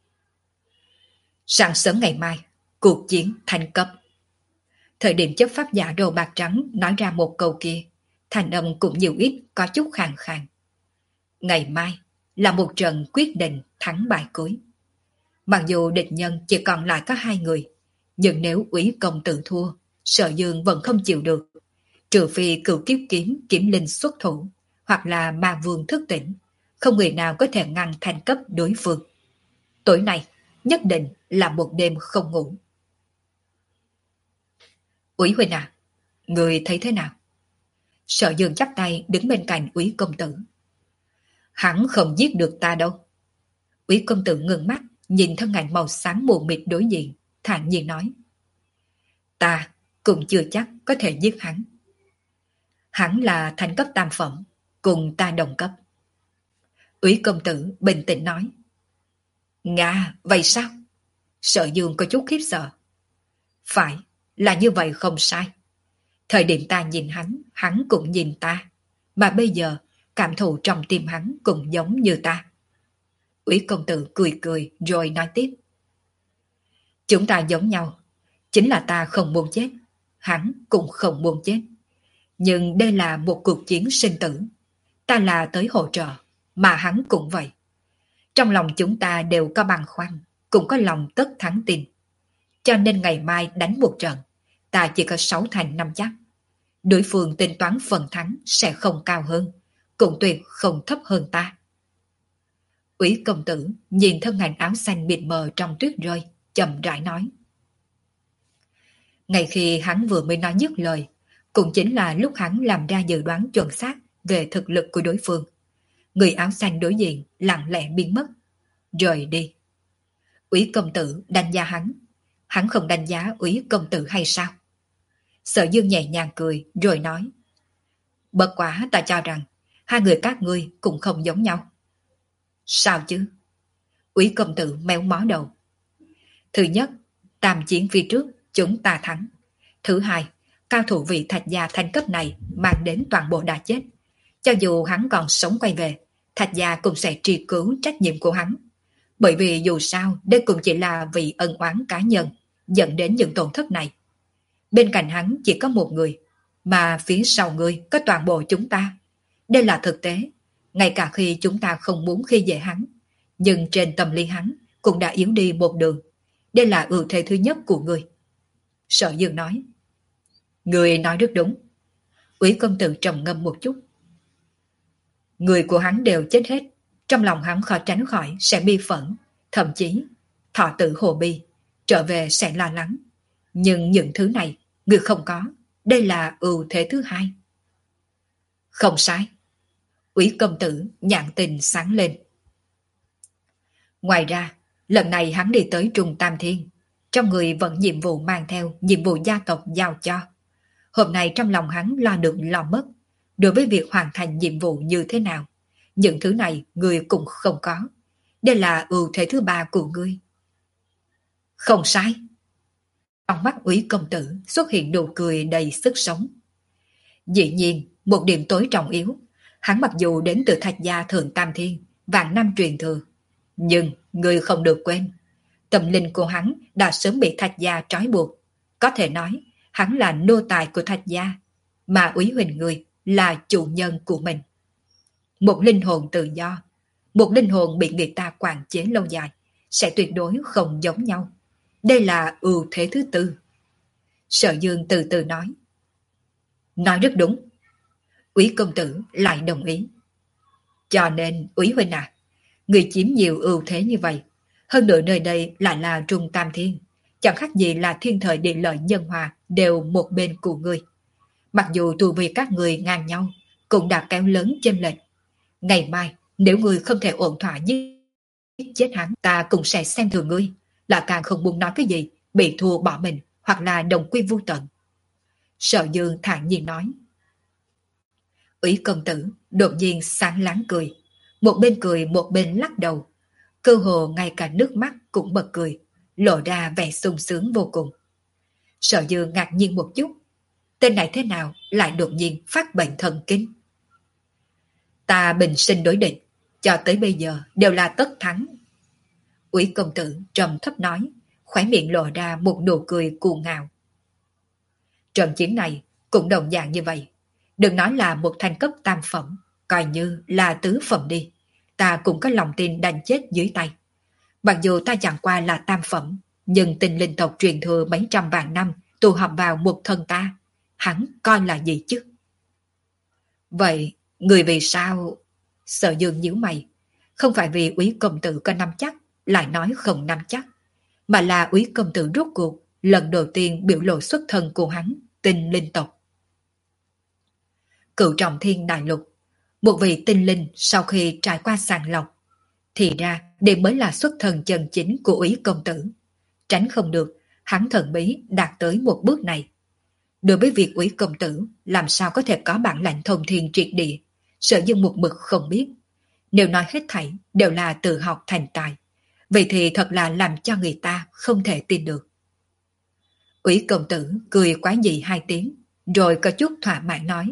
Sáng sớm ngày mai, cuộc chiến thành cấp. Thời điểm chấp pháp giả đồ bạc trắng nói ra một câu kia, thành âm cũng nhiều ít có chút khàn khàn. Ngày mai là một trận quyết định thắng bại cuối. Mặc dù địch nhân chỉ còn lại có hai người, nhưng nếu Úy công tử thua, Sở Dương vẫn không chịu được. Trừ phi cửu kiếp kiếm kiếm linh xuất thủ, hoặc là ma vương thức tỉnh, không người nào có thể ngăn thành cấp đối phương. Tối nay nhất định là một đêm không ngủ. Úy huynh à, người thấy thế nào? Sở Dương chắp tay đứng bên cạnh Úy công tử. Hắn không giết được ta đâu. Úy công tử ngừng mắt, nhìn thân ảnh màu xám mù mịt đối diện, thản nhiên nói. Ta cũng chưa chắc có thể giết hắn. Hắn là thành cấp tam phẩm, cùng ta đồng cấp. Úy công tử bình tĩnh nói. Nga, vậy sao? Sở Dương có chút khiếp sợ. Phải, là như vậy không sai. Thời điểm ta nhìn hắn, hắn cũng nhìn ta. Mà bây giờ, cảm thụ trong tim hắn cũng giống như ta. Úy công tử cười cười rồi nói tiếp. Chúng ta giống nhau, chính là ta không muốn chết, hắn cũng không muốn chết. Nhưng đây là một cuộc chiến sinh tử. Ta là tới hỗ trợ, mà hắn cũng vậy. Trong lòng chúng ta đều có băn khoăn, cũng có lòng tất thắng tin. Cho nên ngày mai đánh một trận, ta chỉ có sáu thành năm chắc. Đối phương tính toán phần thắng sẽ không cao hơn, cũng tuyệt không thấp hơn ta. Úy công tử nhìn thân ảnh áo xanh mịt mờ trong tuyết rơi, chậm rãi nói. Ngay khi hắn vừa mới nói dứt lời, cũng chính là lúc hắn làm ra dự đoán chuẩn xác về thực lực của đối phương. Người áo xanh đối diện lặng lẽ biến mất, rời đi. Úy công tử đánh giá hắn, hắn không đánh giá Úy công tử hay sao? Sở Dương nhẹ nhàng cười rồi nói. Bất quá ta cho rằng hai người các ngươi cũng không giống nhau. Sao chứ? Úy công tử méo mó đầu. Thứ nhất, tam chiến phía trước chúng ta thắng. Thứ hai, cao thủ vị Thạch gia thanh cấp này mang đến toàn bộ đã chết. Cho dù hắn còn sống quay về, Thạch gia cũng sẽ truy cứu trách nhiệm của hắn. Bởi vì dù sao đây cũng chỉ là vì ân oán cá nhân dẫn đến những tổn thất này. Bên cạnh hắn chỉ có một người, mà phía sau người có toàn bộ chúng ta. Đây là thực tế, ngay cả khi chúng ta không muốn khi dễ hắn, nhưng trên tâm lý hắn cũng đã yếu đi một đường. Đây là ưu thế thứ nhất của người. Sở Dương nói. Người nói rất đúng. Úy công tử trầm ngâm một chút. Người của hắn đều chết hết, trong lòng hắn khó tránh khỏi sẽ bi phẫn, thậm chí thọ tử hồ bi, trở về sẽ lo lắng. Nhưng những thứ này người không có, đây là ưu thế thứ hai. Không sai. Úy công tử nhãn tình sáng lên. Ngoài ra, lần này hắn đi tới Trung Tam Thiên, trong người vẫn nhiệm vụ mang theo nhiệm vụ gia tộc giao cho. Hôm nay trong lòng hắn lo được lo mất, đối với việc hoàn thành nhiệm vụ như thế nào. Những thứ này người cũng không có. Đây là ưu thế thứ ba của ngươi. Không sai. Trong mắt Úy công tử xuất hiện nụ cười đầy sức sống. Dĩ nhiên, một điểm tối trọng yếu, hắn mặc dù đến từ Thạch gia Thượng Tam Thiên, vạn năm truyền thừa, nhưng người không được quên, tâm linh của hắn đã sớm bị Thạch gia trói buộc. Có thể nói, hắn là nô tài của Thạch gia, mà Úy Huỳnh người là chủ nhân của mình. Một linh hồn tự do, một linh hồn bị người ta quản chế lâu dài, sẽ tuyệt đối không giống nhau. Đây là ưu thế thứ tư. Sở Dương từ từ nói. Nói rất đúng. Úy công tử lại đồng ý. Cho nên, Úy huynh à, người chiếm nhiều ưu thế như vậy. Hơn nữa nơi đây lại là Trung Tam Thiên. Chẳng khác gì là thiên thời địa lợi nhân hòa đều một bên của người. Mặc dù tu vi các người ngang nhau, cũng đã kéo lớn chênh lệch. Ngày mai, nếu người không thể ổn thỏa giết chết hắn, ta cũng sẽ xem thường ngươi, là càng không muốn nói cái gì, bị thua bỏ mình, hoặc là đồng quy vu tận. Sở Dương thản nhiên nói. Úy công tử đột nhiên sáng láng cười, một bên cười một bên lắc đầu, cơ hồ ngay cả nước mắt cũng bật cười, lộ ra vẻ sung sướng vô cùng. Sở Dương ngạc nhiên một chút, tên này thế nào lại đột nhiên phát bệnh thần kinh? Ta bình sinh đối địch, cho tới bây giờ đều là tất thắng. Úy công tử trầm thấp nói, khóe miệng lộ ra một nụ cười cuồng ngạo. Trận chiến này cũng đồng dạng như vậy. Đừng nói là một thành cấp tam phẩm, coi như là tứ phẩm đi. Ta cũng có lòng tin đánh chết dưới tay. Mặc dù ta chẳng qua là tam phẩm, nhưng tình linh tộc truyền thừa mấy trăm vạn năm tụ họp vào một thân ta. Hắn coi là gì chứ? Vậy, người vì sao? Sở Dương nhíu mày. Không phải vì Úy công tử có nắm chắc, lại nói không nắm chắc, mà là Úy công tử rốt cuộc lần đầu tiên biểu lộ xuất thân của hắn, tinh linh tộc. Cựu trọng thiên đại lục, một vị tinh linh sau khi trải qua sàng lọc, thì ra đây mới là xuất thân chân chính của Úy công tử. Tránh không được, hắn thần bí đạt tới một bước này. Đối với việc Úy công tử làm sao có thể có bản lãnh thông thiên triệt địa, Sở Dương một mực không biết. Nếu nói hết thảy đều là tự học thành tài, vậy thì thật là làm cho người ta không thể tin được. Úy công tử cười quá dị hai tiếng, rồi có chút thỏa mãn nói.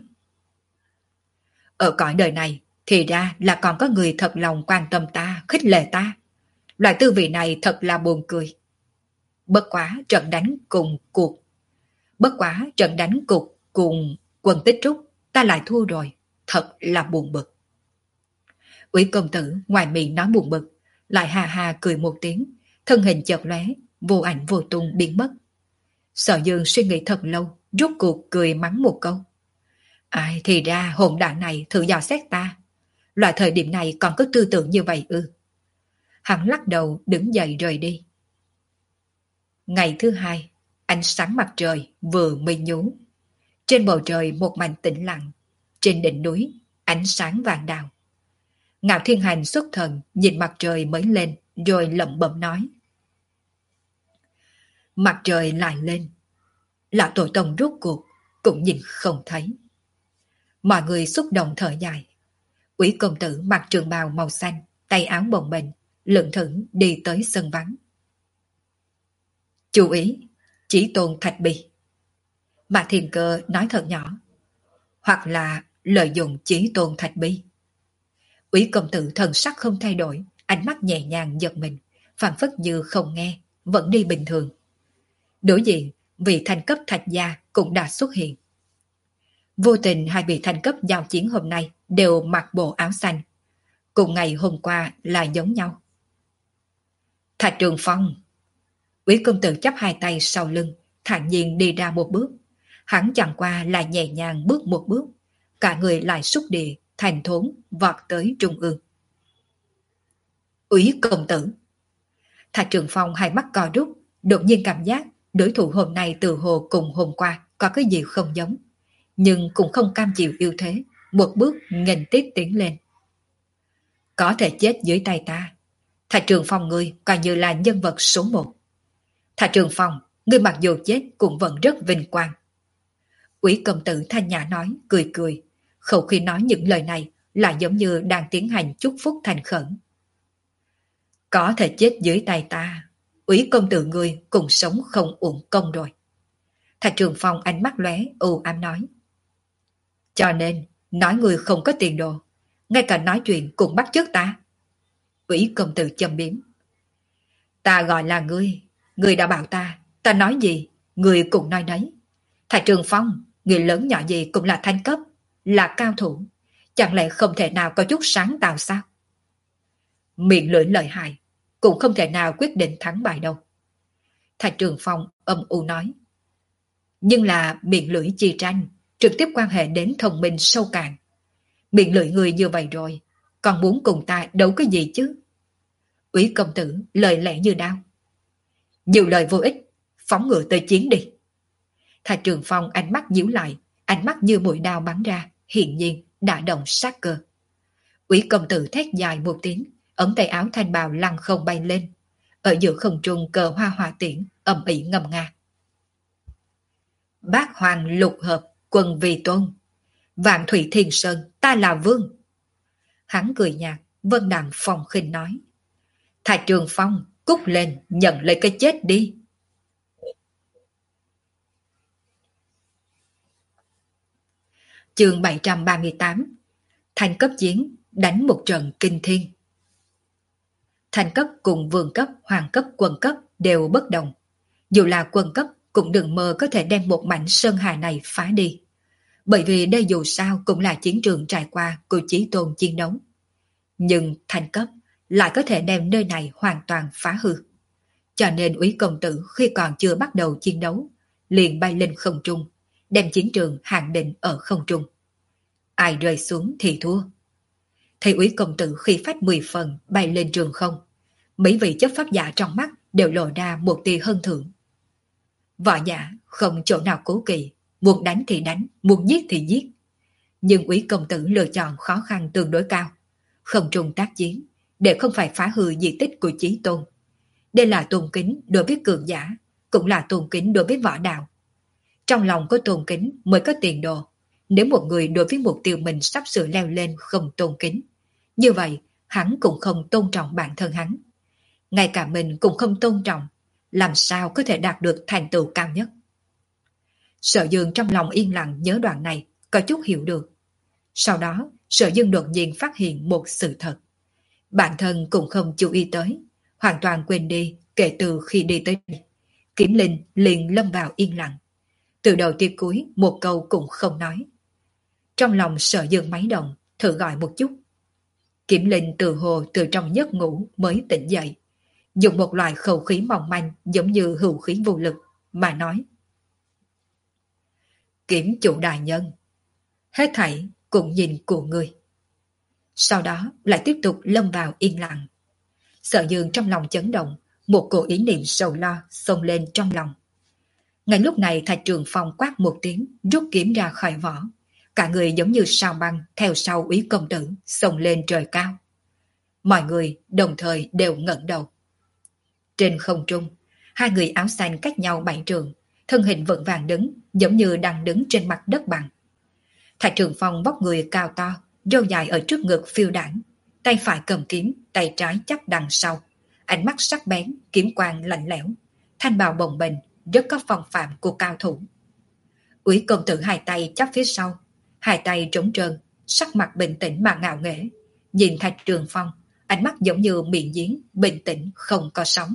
Ở cõi đời này, thì ra là còn có người thật lòng quan tâm ta, khích lệ ta. Loại tư vị này thật là buồn cười. Bất quá trận đánh cùng cuộc. Bất quá trận đánh cục cùng quân Tích Trúc, ta lại thua rồi, thật là buồn bực. Úy công tử ngoài miệng nói buồn bực, lại hà hà cười một tiếng, thân hình chợt lóe, vô ảnh vô tung biến mất. Sở Dương suy nghĩ thật lâu, rốt cuộc cười mắng một câu. Ai thì ra hồn đạn này thử dò xét ta. Loại thời điểm này còn có tư tưởng như vậy ư? Hắn lắc đầu đứng dậy rời đi. Ngày thứ hai, ánh sáng mặt trời vừa mây nhú. Trên bầu trời một mảnh tĩnh lặng, trên đỉnh núi ánh sáng vàng đào. Ngạo Thiên Hành xuất thần nhìn mặt trời mới lên, rồi lẩm bẩm nói. Mặt trời lại lên, lão tổ tông rốt cuộc cũng nhìn không thấy. Mọi người xúc động thở dài. Úy công tử mặc trường bào màu xanh, tay áo bồng bềnh, lững thững đi tới sân vắng. Chú ý, chỉ tôn Thạch Bi. Mạc Thiên Cơ nói thật nhỏ. Hoặc là lợi dụng chỉ tôn Thạch Bi. Úy công tử thần sắc không thay đổi, ánh mắt nhẹ nhàng giật mình, phảng phất như không nghe, vẫn đi bình thường. Đối diện, vị thành cấp Thạch gia cũng đã xuất hiện. Vô tình hai vị thành cấp giao chiến hôm nay đều mặc bộ áo xanh. Cùng ngày hôm qua là giống nhau. Thạch Trường Phong. Úy công tử chắp hai tay sau lưng, thản nhiên đi ra một bước. Hắn chẳng qua là nhẹ nhàng bước một bước, cả người lại xúc địa, thành thốn vọt tới trung ương. Úy công tử. Thạch Trường Phong hai mắt co rút, đột nhiên cảm giác đối thủ hôm nay từ hồ cùng hôm qua có cái gì không giống, nhưng cũng không cam chịu yêu thế, một bước nghênh tiếp tiến lên. Có thể chết dưới tay ta, Thạch Trường Phong ngươi coi như là nhân vật số một. Thạch Trường Phong, ngươi mặc dù chết cũng vẫn rất vinh quang. Úy công tử thanh nhã nói, cười cười, khẩu khi nói những lời này là giống như đang tiến hành chúc phúc thành khẩn. Có thể chết dưới tay ta, Úy công tử ngươi cùng sống không uổng công rồi. Thạch Trường Phong ánh mắt lóe u ám nói. Cho nên, nói người không có tiền đồ, ngay cả nói chuyện cũng bắt chước ta. Úy công tử châm biếm. Ta gọi là ngươi, ngươi đã bảo ta, ta nói gì, ngươi cũng nói đấy. Thạch Trường Phong, người lớn nhỏ gì cũng là thanh cấp, là cao thủ, chẳng lẽ không thể nào có chút sáng tạo sao? Miệng lưỡi lợi hại, cũng không thể nào quyết định thắng bại đâu. Thạch Trường Phong âm u nói. Nhưng là miệng lưỡi chi tranh, trực tiếp quan hệ đến thông minh sâu cạn. Miệng lưỡi người như vậy rồi, còn muốn cùng ta đấu cái gì chứ? Úy công tử lời lẽ như đao. Nhiều lời vô ích, phóng ngựa tới chiến đi. Thạch Trường Phong ánh mắt nhíu lại, ánh mắt như mũi đao bắn ra, hiển nhiên đã động sát cơ. Úy công tử thét dài một tiếng, ống tay áo thanh bào lăng không bay lên. Ở giữa không trung cờ hoa hỏa tiễn, ầm ĩ ngầm nga. Bát hoàng lục hợp, quân vì tôn. Vạn thủy thiên sơn, ta là vương. Hắn cười nhạt, vân đạm phong khinh nói. Thạch Trường Phong, cút lên, nhận lấy cái chết đi. Chương bảy trăm ba mươi tám. Thành cấp chiến, đánh một trận kinh thiên. Thành cấp cùng vương cấp, hoàng cấp, quân cấp đều bất đồng. Dù là quân cấp cũng đừng mơ có thể đem một mảnh sơn hà này phá đi. Bởi vì đây dù sao cũng là chiến trường trải qua của Chí Tôn chiến đấu. Nhưng thành cấp lại có thể đem nơi này hoàn toàn phá hư. Cho nên Úy công tử khi còn chưa bắt đầu chiến đấu, liền bay lên không trung, đem chiến trường hạn định ở không trung. Ai rơi xuống thì thua. Thấy Úy công tử khi phách mười phần bay lên trường không, mấy vị chấp pháp giả trong mắt đều lộ ra một tia hân thưởng. Võ giả không chỗ nào cố kỵ, muốn đánh thì đánh, muốn giết thì giết. Nhưng Úy công tử lựa chọn khó khăn tương đối cao, không trung tác chiến, để không phải phá hư di tích của Chí Tôn. Đây là tôn kính đối với cường giả, cũng là tôn kính đối với võ đạo. Trong lòng có tôn kính mới có tiền đồ. Nếu một người đối với mục tiêu mình sắp sửa leo lên không tôn kính, như vậy hắn cũng không tôn trọng bản thân hắn. Ngay cả mình cũng không tôn trọng, làm sao có thể đạt được thành tựu cao nhất. Sở Dương trong lòng yên lặng nhớ đoạn này, có chút hiểu được. Sau đó, Sở Dương đột nhiên phát hiện một sự thật. Bản thân cũng không chú ý tới, hoàn toàn quên đi kể từ khi đi tới đây. Kiếm Linh liền lâm vào yên lặng. Từ đầu tới cuối một câu cũng không nói. Trong lòng Sở Dương máy động, thử gọi một chút. Kiếm Linh từ hồ từ trong giấc ngủ mới tỉnh dậy, dùng một loại khẩu khí mỏng manh giống như hữu khí vô lực mà nói. Kiếm chủ đại nhân, hết thảy cũng nhìn của ngươi. Sau đó lại tiếp tục lâm vào yên lặng. Sở Dương trong lòng chấn động, một cổ ý niệm sầu lo xông lên trong lòng. Ngay lúc này Thạch Trường Phong quát một tiếng, rút kiếm ra khỏi vỏ. Cả người giống như sao băng theo sau Úy công tử xông lên trời cao. Mọi người đồng thời đều ngẩng đầu. Trên không trung, hai người áo xanh cách nhau bảy trường, thân hình vững vàng đứng, giống như đang đứng trên mặt đất bằng. Thạch Trường Phong vóc người cao to, râu dài ở trước ngực phiêu đãng, tay phải cầm kiếm, tay trái chắp đằng sau, ánh mắt sắc bén, kiếm quang lạnh lẽo, thanh bào bồng bềnh, rất có phong phạm của cao thủ. Úy công tử hai tay chắp phía sau, hai tay trống trơn, sắc mặt bình tĩnh mà ngạo nghễ, nhìn Thạch Trường Phong, ánh mắt giống như miệng giếng, bình tĩnh không có sóng.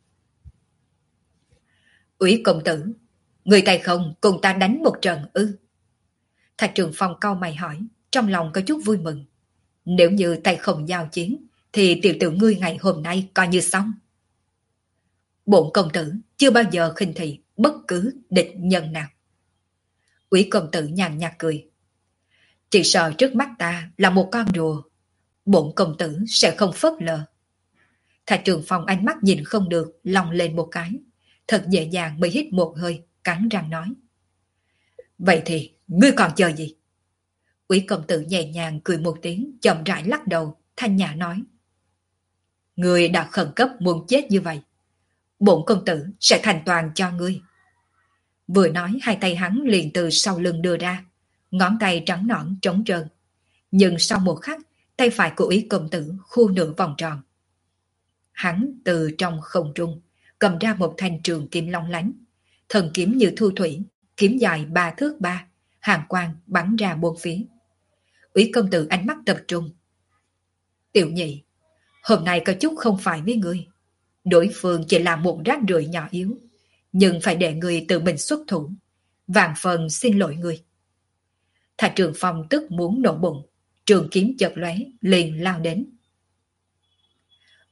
Úy công tử, người tay không cùng ta đánh một trận ư? Thạch Trường Phong cau mày hỏi, trong lòng có chút vui mừng. Nếu như tay không giao chiến, thì tiểu tử ngươi ngày hôm nay coi như xong. Bổn công tử chưa bao giờ khinh thị bất cứ địch nhân nào. Úy công tử nhàn nhạt cười. Chỉ sợ trước mắt ta là một con rùa, bổn công tử sẽ không phớt lờ. Thạch Trường Phong ánh mắt nhìn không được, lòng lên một cái, thật dễ dàng mới hít một hơi, cắn răng nói. Vậy thì ngươi còn chờ gì? Úy công tử nhẹ nhàng cười một tiếng, chậm rãi lắc đầu, thanh nhã nói. Ngươi đã khẩn cấp muốn chết như vậy, bổn công tử sẽ thành toàn cho ngươi. Vừa nói hai tay hắn liền từ sau lưng đưa ra, ngón tay trắng nõn trống trơn. Nhưng sau một khắc, tay phải của Úy công tử khu nửa vòng tròn. Hắn từ trong không trung cầm ra một thanh trường kiếm long lánh, thần kiếm như thu thủy, kiếm dài ba thước ba, hàn quang bắn ra bốn phía. Úy công tử ánh mắt tập trung. Tiểu nhị, hôm nay có chút không phải với ngươi. Đối phương chỉ là một rác rưởi nhỏ yếu, nhưng phải để ngươi tự mình xuất thủ. Vạn phần xin lỗi ngươi. Thạch Trường Phong tức muốn nổ bụng, trường kiếm chợt lóe liền lao đến.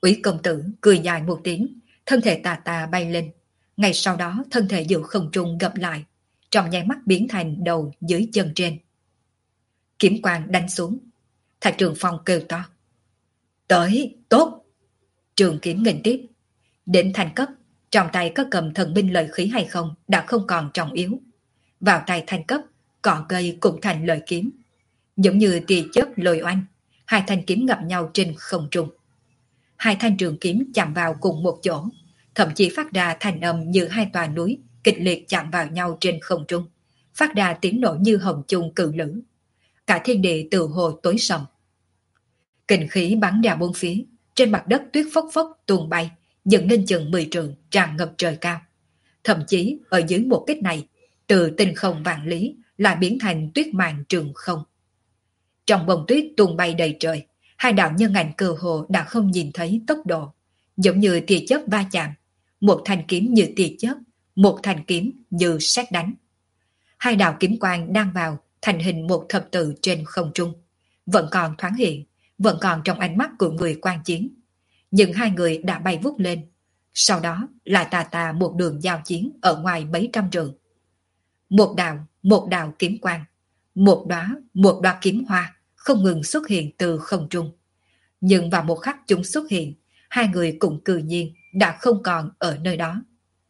Úy công tử cười dài một tiếng, thân thể tà tà bay lên. Ngay sau đó thân thể giữa không trung gập lại, trong nháy mắt biến thành đầu dưới chân trên. Kiếm quang đánh xuống, Thạch Trường Phong kêu to. Tới, tốt! Trường kiếm nghênh tiếp. Đến thành cấp, trong tay có cầm thần binh lợi khí hay không đã không còn trọng yếu. Vào tay thành cấp, cỏ cây cũng thành lợi kiếm. Giống như tia chớp lôi oanh, hai thanh kiếm gặp nhau trên không trung. Hai thanh trường kiếm chạm vào cùng một chỗ, thậm chí phát ra thanh âm như hai tòa núi kịch liệt chạm vào nhau trên không trung, phát ra tiếng nổ như hồng chung cự lửa. Cả thiên địa từ hồ tối sầm. Kình khí bắn ra bốn phía, trên mặt đất tuyết phốc phốc tuôn bay, dựng lên chừng mười trượng tràn ngập trời cao. Thậm chí ở dưới một kích này, từ tinh không vạn lý lại biến thành tuyết màn trường không. Trong bông tuyết tuôn bay đầy trời, hai đạo nhân ảnh cơ hồ đã không nhìn thấy tốc độ, giống như tia chớp va chạm, một thanh kiếm như tia chớp, một thanh kiếm như sét đánh. Hai đạo kiếm quang đang vào thành hình một thập tự trên không trung, vẫn còn thoáng hiện, vẫn còn trong ánh mắt của người quan chiến. Nhưng hai người đã bay vút lên, sau đó lại tà tà một đường giao chiến ở ngoài mấy trăm trượng. Một đạo, một đạo kiếm quang, một đóa, một đóa kiếm hoa không ngừng xuất hiện từ không trung. Nhưng vào một khắc chúng xuất hiện, hai người cũng cự nhiên đã không còn ở nơi đó.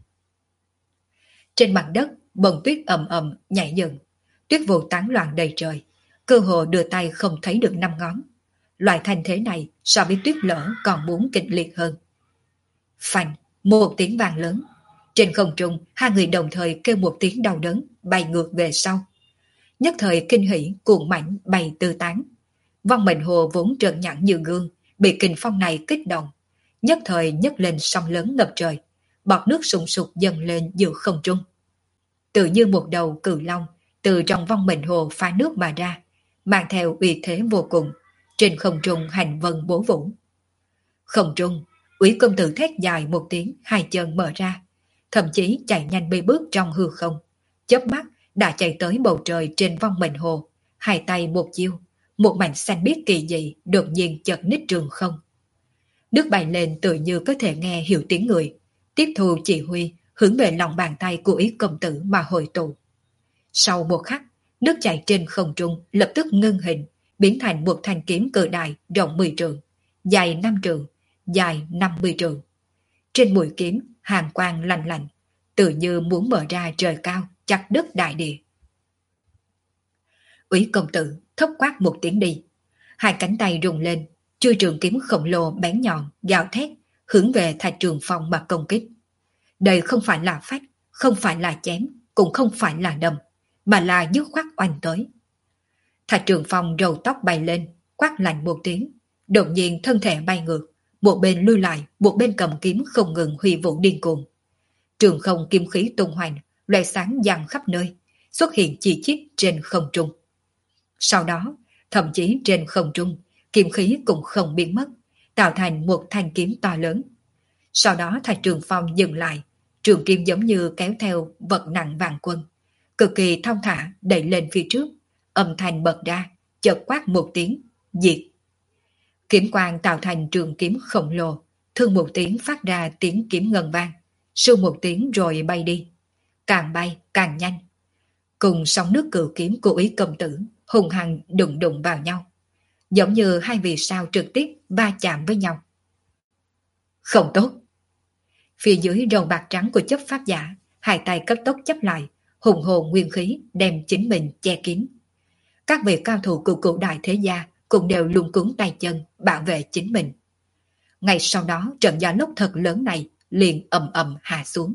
Trên mặt đất, bông tuyết ầm ầm nhảy dựng, tuyết vụ tán loạn đầy trời, cơ hồ đưa tay không thấy được năm ngón. Loại thành thế này so với tuyết lở còn muốn kịch liệt hơn. Phanh, một tiếng vang lớn. Trên không trung, hai người đồng thời kêu một tiếng đau đớn, bay ngược về sau. Nhất thời kinh hỉ cuồng mãnh bay tứ tán. Vong Mệnh Hồ vốn trợn nhẵn như gương, bị kình phong này kích động, nhất thời nhấc lên sóng lớn ngập trời, bọt nước sùng sục dâng lên giữa không trung. Tự như một đầu cự long từ trong Vong Mệnh Hồ phá nước mà ra, mang theo uy thế vô cùng, trên không trung hành vân bố vũ. Không trung, Úy công tử thét dài một tiếng, hai chân mở ra, thậm chí chạy nhanh bay bước trong hư không, chớp mắt đã chạy tới bầu trời trên Vong Mệnh Hồ, hai tay một chiêu, một mảnh xanh biếc kỳ dị đột nhiên chợt nít trường không. Nước bay lên tự như có thể nghe hiểu tiếng người, tiếp thu chỉ huy hướng về lòng bàn tay của Úy công tử mà hội tụ. Sau một khắc, nước chảy trên không trung lập tức ngưng hình, biến thành một thanh kiếm cự đại rộng mười trượng, dài năm trượng, dài năm mươi trượng. Trên mũi kiếm hàn quang lạnh lạnh, tự như muốn mở ra trời cao, chặt đứt đại địa. Úy công tử thốc quát một tiếng đi, hai cánh tay rung lên, chui trường kiếm khổng lồ bén nhọn gào thét hướng về Thạch Trường Phong mà công kích. Đây không phải là phách, không phải là chém, cũng không phải là đâm, mà là dứt khoát oanh tới. Thạch Trường Phong râu tóc bay lên, quát lạnh một tiếng, đột nhiên thân thể bay ngược, một bên lui lại, một bên cầm kiếm không ngừng huy vũ điên cuồng. Trường không kim khí tung hoành, loé sáng vàng khắp nơi, xuất hiện chi chít trên không trung. Sau đó, thậm chí trên không trung, kim khí cũng không biến mất, tạo thành một thanh kiếm to lớn. Sau đó Thạch Trường Phong dừng lại, trường kiếm giống như kéo theo vật nặng vạn quân, cực kỳ thong thả đẩy lên phía trước, âm thanh bật ra, chợt quát một tiếng, diệt. Kiếm quang tạo thành trường kiếm khổng lồ, thương một tiếng phát ra tiếng kiếm ngân vang, sưu một tiếng rồi bay đi, càng bay càng nhanh. Cùng sóng nước cửu kiếm của Úy công tử hùng hăng đụng đụng vào nhau, giống như hai vì sao trực tiếp va chạm với nhau. Không tốt! Phía dưới râu bạc trắng của chấp pháp giả, hai tay cấp tốc chấp lại, hùng hồn nguyên khí đem chính mình che kín. Các vị cao thủ của cửu đại thế gia cũng đều luống cuống tay chân bảo vệ chính mình. Ngay sau đó trận gió lốc thật lớn này liền ầm ầm hạ xuống.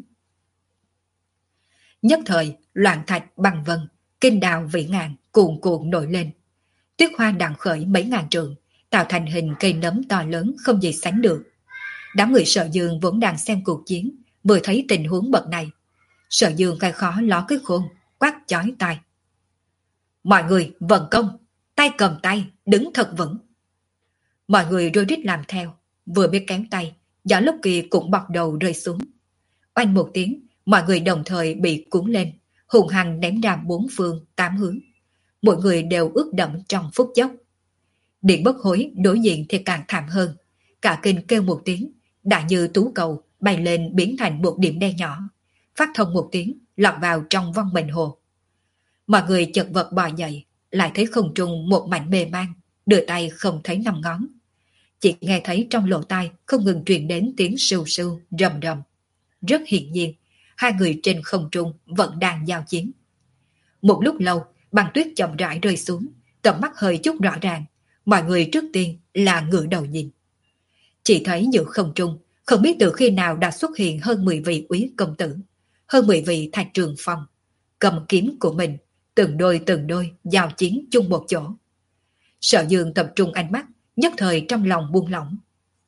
Nhất thời loạn thạch băng vân, kinh đào vĩ ngàn cuồn cuộn nổi lên. Tuyết hoa đằng khởi mấy ngàn trượng, tạo thành hình cây nấm to lớn không gì sánh được. Đám người Sở Dương vốn đang xem cuộc chiến, vừa thấy tình huống bậc này, Sở Dương khai khó ló cái khôn, quát chói tai. Mọi người vận công, tay cầm tay, đứng thật vững. Mọi người rối rít làm theo, vừa biết kéo tay, gió lốc kia cũng bọc đầu rơi xuống. Oanh một tiếng, mọi người đồng thời bị cuốn lên, hùng hăng ném ra bốn phương, tám hướng. Mỗi người đều ướt đẫm trong phút chốc. Điện Bất Hối đối diện thì càng thảm hơn, cả kinh kêu một tiếng, đã như tú cầu bay lên biến thành một điểm đen nhỏ, phát thông một tiếng lọt vào trong vong mệnh hồ. Mọi người chật vật bò dậy, lại thấy không trung một mảnh mê man, đưa tay không thấy năm ngón. Chỉ nghe thấy trong lỗ tai không ngừng truyền đến tiếng sưu sưu, rầm rầm. Rất hiển nhiên, hai người trên không trung vẫn đang giao chiến. Một lúc lâu, băng tuyết chậm rãi rơi xuống, tầm mắt hơi chút rõ ràng. Mọi người trước tiên là ngửa đầu nhìn. Chỉ thấy giữa không trung, không biết từ khi nào đã xuất hiện hơn mười vị úy công tử, hơn mười vị Thạch Trường Phong, cầm kiếm của mình, từng đôi từng đôi giao chiến chung một chỗ. Sở Dương tập trung ánh mắt, nhất thời trong lòng buông lỏng.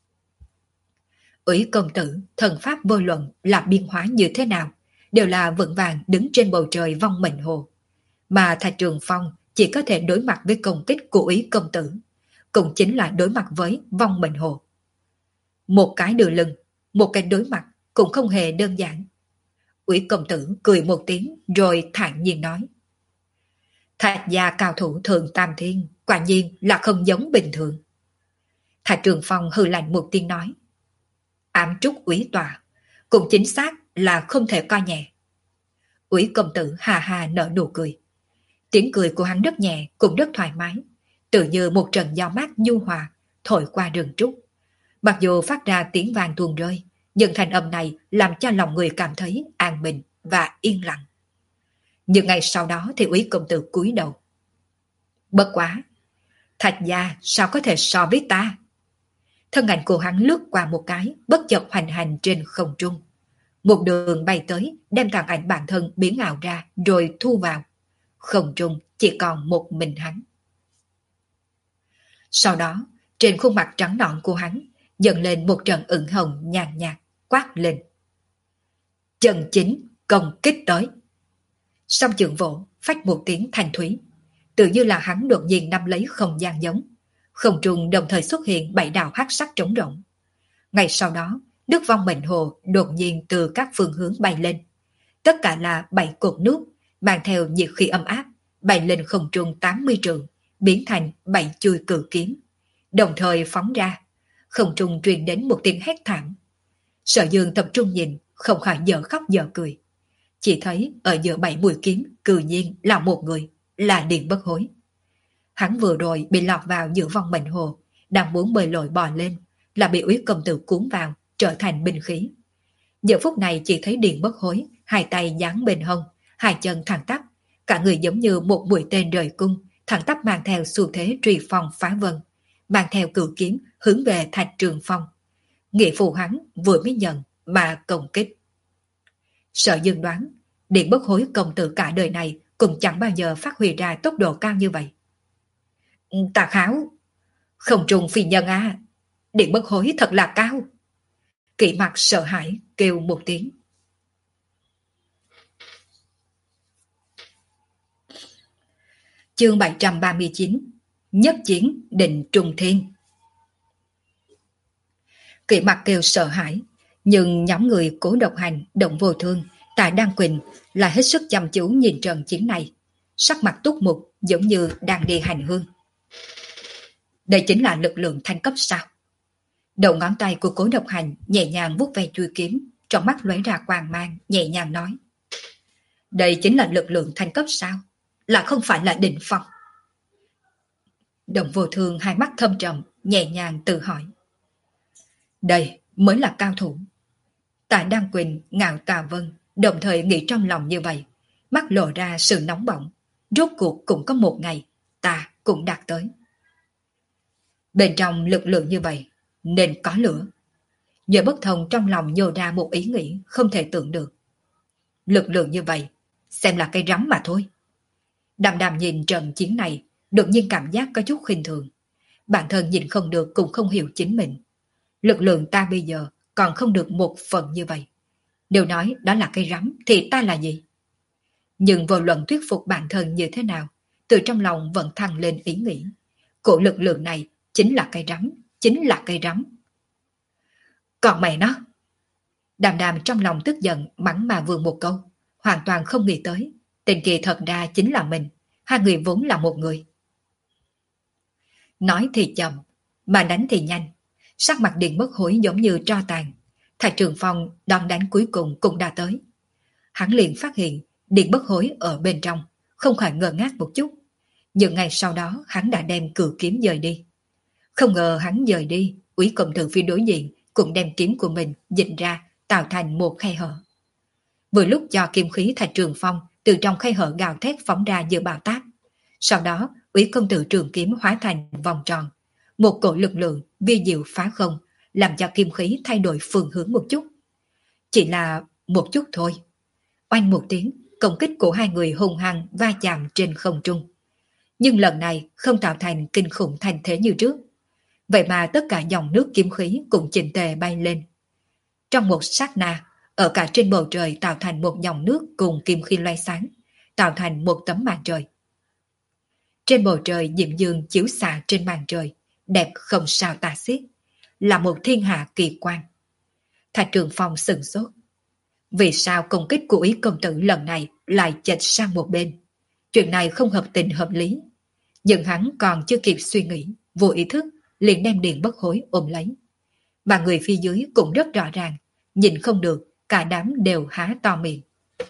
Úy công tử, thần pháp vô luận là biên hóa như thế nào, đều là vững vàng đứng trên bầu trời vong mệnh hồ. Mà Thạch Trường Phong chỉ có thể đối mặt với công kích của úy công tử, cũng chính là đối mặt với vong mệnh hồ. Một cái đưa lưng, một cái đối mặt cũng không hề đơn giản. Úy công tử cười một tiếng rồi thản nhiên nói. Thạch gia cao thủ thường tam thiên, quả nhiên là không giống bình thường. Thạch Trường Phong hừ lạnh một tiếng nói. Ám trúc úy tòa, cũng chính xác là không thể coi nhẹ. Úy công tử hà hà nở nụ cười. Tiếng cười của hắn rất nhẹ, cũng rất thoải mái, tự như một trận gió mát nhu hòa thổi qua rừng trúc. Mặc dù phát ra tiếng vang tuôn rơi, nhưng thanh âm này làm cho lòng người cảm thấy an bình và yên lặng. Nhưng ngày sau đó thì úy công tử cúi đầu. Bất quá, Thạch gia sao có thể so với ta? Thân ảnh của hắn lướt qua một cái, bất chợt hoành hành trên không trung. Một đường bay tới, đem tàn ảnh bản thân biến ảo ra rồi thu vào. Không trung chỉ còn một mình hắn. Sau đó, trên khuôn mặt trắng nõn của hắn dần lên một trận ửng hồng nhàn nhạt, quát lên. Chân chính công kích tới. Song trường vỗ, phách một tiếng thanh thúy, tự như là hắn đột nhiên nắm lấy không gian giống. Không trung đồng thời xuất hiện bảy đạo hắc sắc trống rỗng. Ngay sau đó, nước vong mệnh hồ đột nhiên từ các phương hướng bay lên. Tất cả là bảy cột nước, mang theo nhiệt khí ấm áp, bay lên không trung tám mươi trượng, biến thành bảy chuôi cự kiếm. Đồng thời phóng ra, không trung truyền đến một tiếng hét thảm. Sở Dương tập trung nhìn, không khỏi dở khóc dở cười. Chỉ thấy ở giữa bảy mũi kiếm, cự nhiên là một người, là Điền Bất Hối. Hắn vừa rồi bị lọt vào giữa vong mệnh hồ, đang muốn bơi lội bò lên, là bị úy công tử cuốn vào, trở thành binh khí. Giờ phút này chỉ thấy Điền Bất Hối, hai tay giáng bên hông, hai chân thẳng tắp, cả người giống như một mũi tên rời cung, thẳng tắp mang theo xu thế truy phong phá vân, mang theo cự kiếm hướng về Thạch Trường Phong. Nghĩa phụ hắn vừa mới nhận mà công kích. Sở Dương đoán, Điền Bất Hối công tử cả đời này cũng chẳng bao giờ phát huy ra tốc độ cao như vậy. Tà Kháo, không trùng phi nhân à, Điền Bất Hối thật là cao. Kỵ mặt sợ hãi kêu một tiếng. Chương bảy trăm ba mươi chín, nhất chiến định trùng thiên. Kỵ mặt kêu sợ hãi, nhưng nhóm người Cố Độc Hành, Động Vô Thương, Tạ Đan Quỳnh lại hết sức chăm chú nhìn trận chiến này, sắc mặt túc mục giống như đang đi hành hương. Đây chính là lực lượng thanh cấp sao? Đầu ngón tay của Cố Độc Hành nhẹ nhàng vuốt ve chuôi kiếm, trong mắt lóe ra quang mang, nhẹ nhàng nói. Đây chính là lực lượng thanh cấp sao? Là không phải là đỉnh phong. Đồng Vô Thương hai mắt thâm trầm, nhẹ nhàng tự hỏi. Đây mới là cao thủ. Tạ Đan Quỳnh, Ngạo Tà Vân đồng thời nghĩ trong lòng như vậy, mắt lộ ra sự nóng bỏng. Rốt cuộc cũng có một ngày, ta cũng đạt tới. Bên trong lực lượng như vậy, nên có lửa. Nhờ bất thông trong lòng nhô ra một ý nghĩ không thể tưởng được. Lực lượng như vậy, xem là cây rắm mà thôi. Đàm đàm nhìn trận chiến này, đột nhiên cảm giác có chút khinh thường. Bản thân nhìn không được cũng không hiểu chính mình. Lực lượng ta bây giờ còn không được một phần như vậy. Đều nói đó là cây rắm thì ta là gì? Nhưng vô luận thuyết phục bản thân như thế nào, từ trong lòng vẫn thăng lên ý nghĩ. Cổ lực lượng này chính là cây rắm, chính là cây rắm. Còn mẹ nó! Đàm đàm trong lòng tức giận mắng mà vương một câu, hoàn toàn không nghĩ tới. Tên kia thật ra chính là mình, hai người vốn là một người. Nói thì chậm, mà đánh thì nhanh. Sắc mặt Điền Bất Hối giống như tro tàn. Thạch Trường Phong đòn đánh cuối cùng cũng đã tới. Hắn liền phát hiện Điền Bất Hối ở bên trong, không khỏi ngơ ngác một chút. Nhưng ngày sau đó hắn đã đem cự kiếm dời đi. Không ngờ hắn dời đi, Úy công tử phía đối diện cũng đem kiếm của mình dịch ra, tạo thành một khe hở. Vừa lúc cho kim khí Thạch Trường Phong từ trong khe hở gào thét phóng ra giữa bão táp. Sau đó, Úy công tử trường kiếm hóa thành vòng tròn, một cổ lực lượng vi diệu phá không, làm cho kim khí thay đổi phương hướng một chút. Chỉ là một chút thôi. Oanh một tiếng, công kích của hai người hung hăng va chạm trên không trung. Nhưng lần này không tạo thành kinh khủng thành thế như trước. Vậy mà tất cả dòng nước kiếm khí cũng chỉnh tề bay lên. Trong một sát na, ở cả trên bầu trời tạo thành một dòng nước cùng kim khí loay sáng, tạo thành một tấm màn trời. Trên bầu trời diệm dương chiếu xạ trên màn trời, đẹp không sao tả xiết, là một thiên hạ kỳ quan. Thạch Trường Phong sửng sốt. Vì sao công kích của Úy công tử lần này lại chệch sang một bên? Chuyện này không hợp tình hợp lý. Nhưng hắn còn chưa kịp suy nghĩ, vô ý thức liền đem Điền Bất Hối ôm lấy. Mà người phía dưới cũng rất rõ ràng, nhìn không được, cả đám đều há to miệng.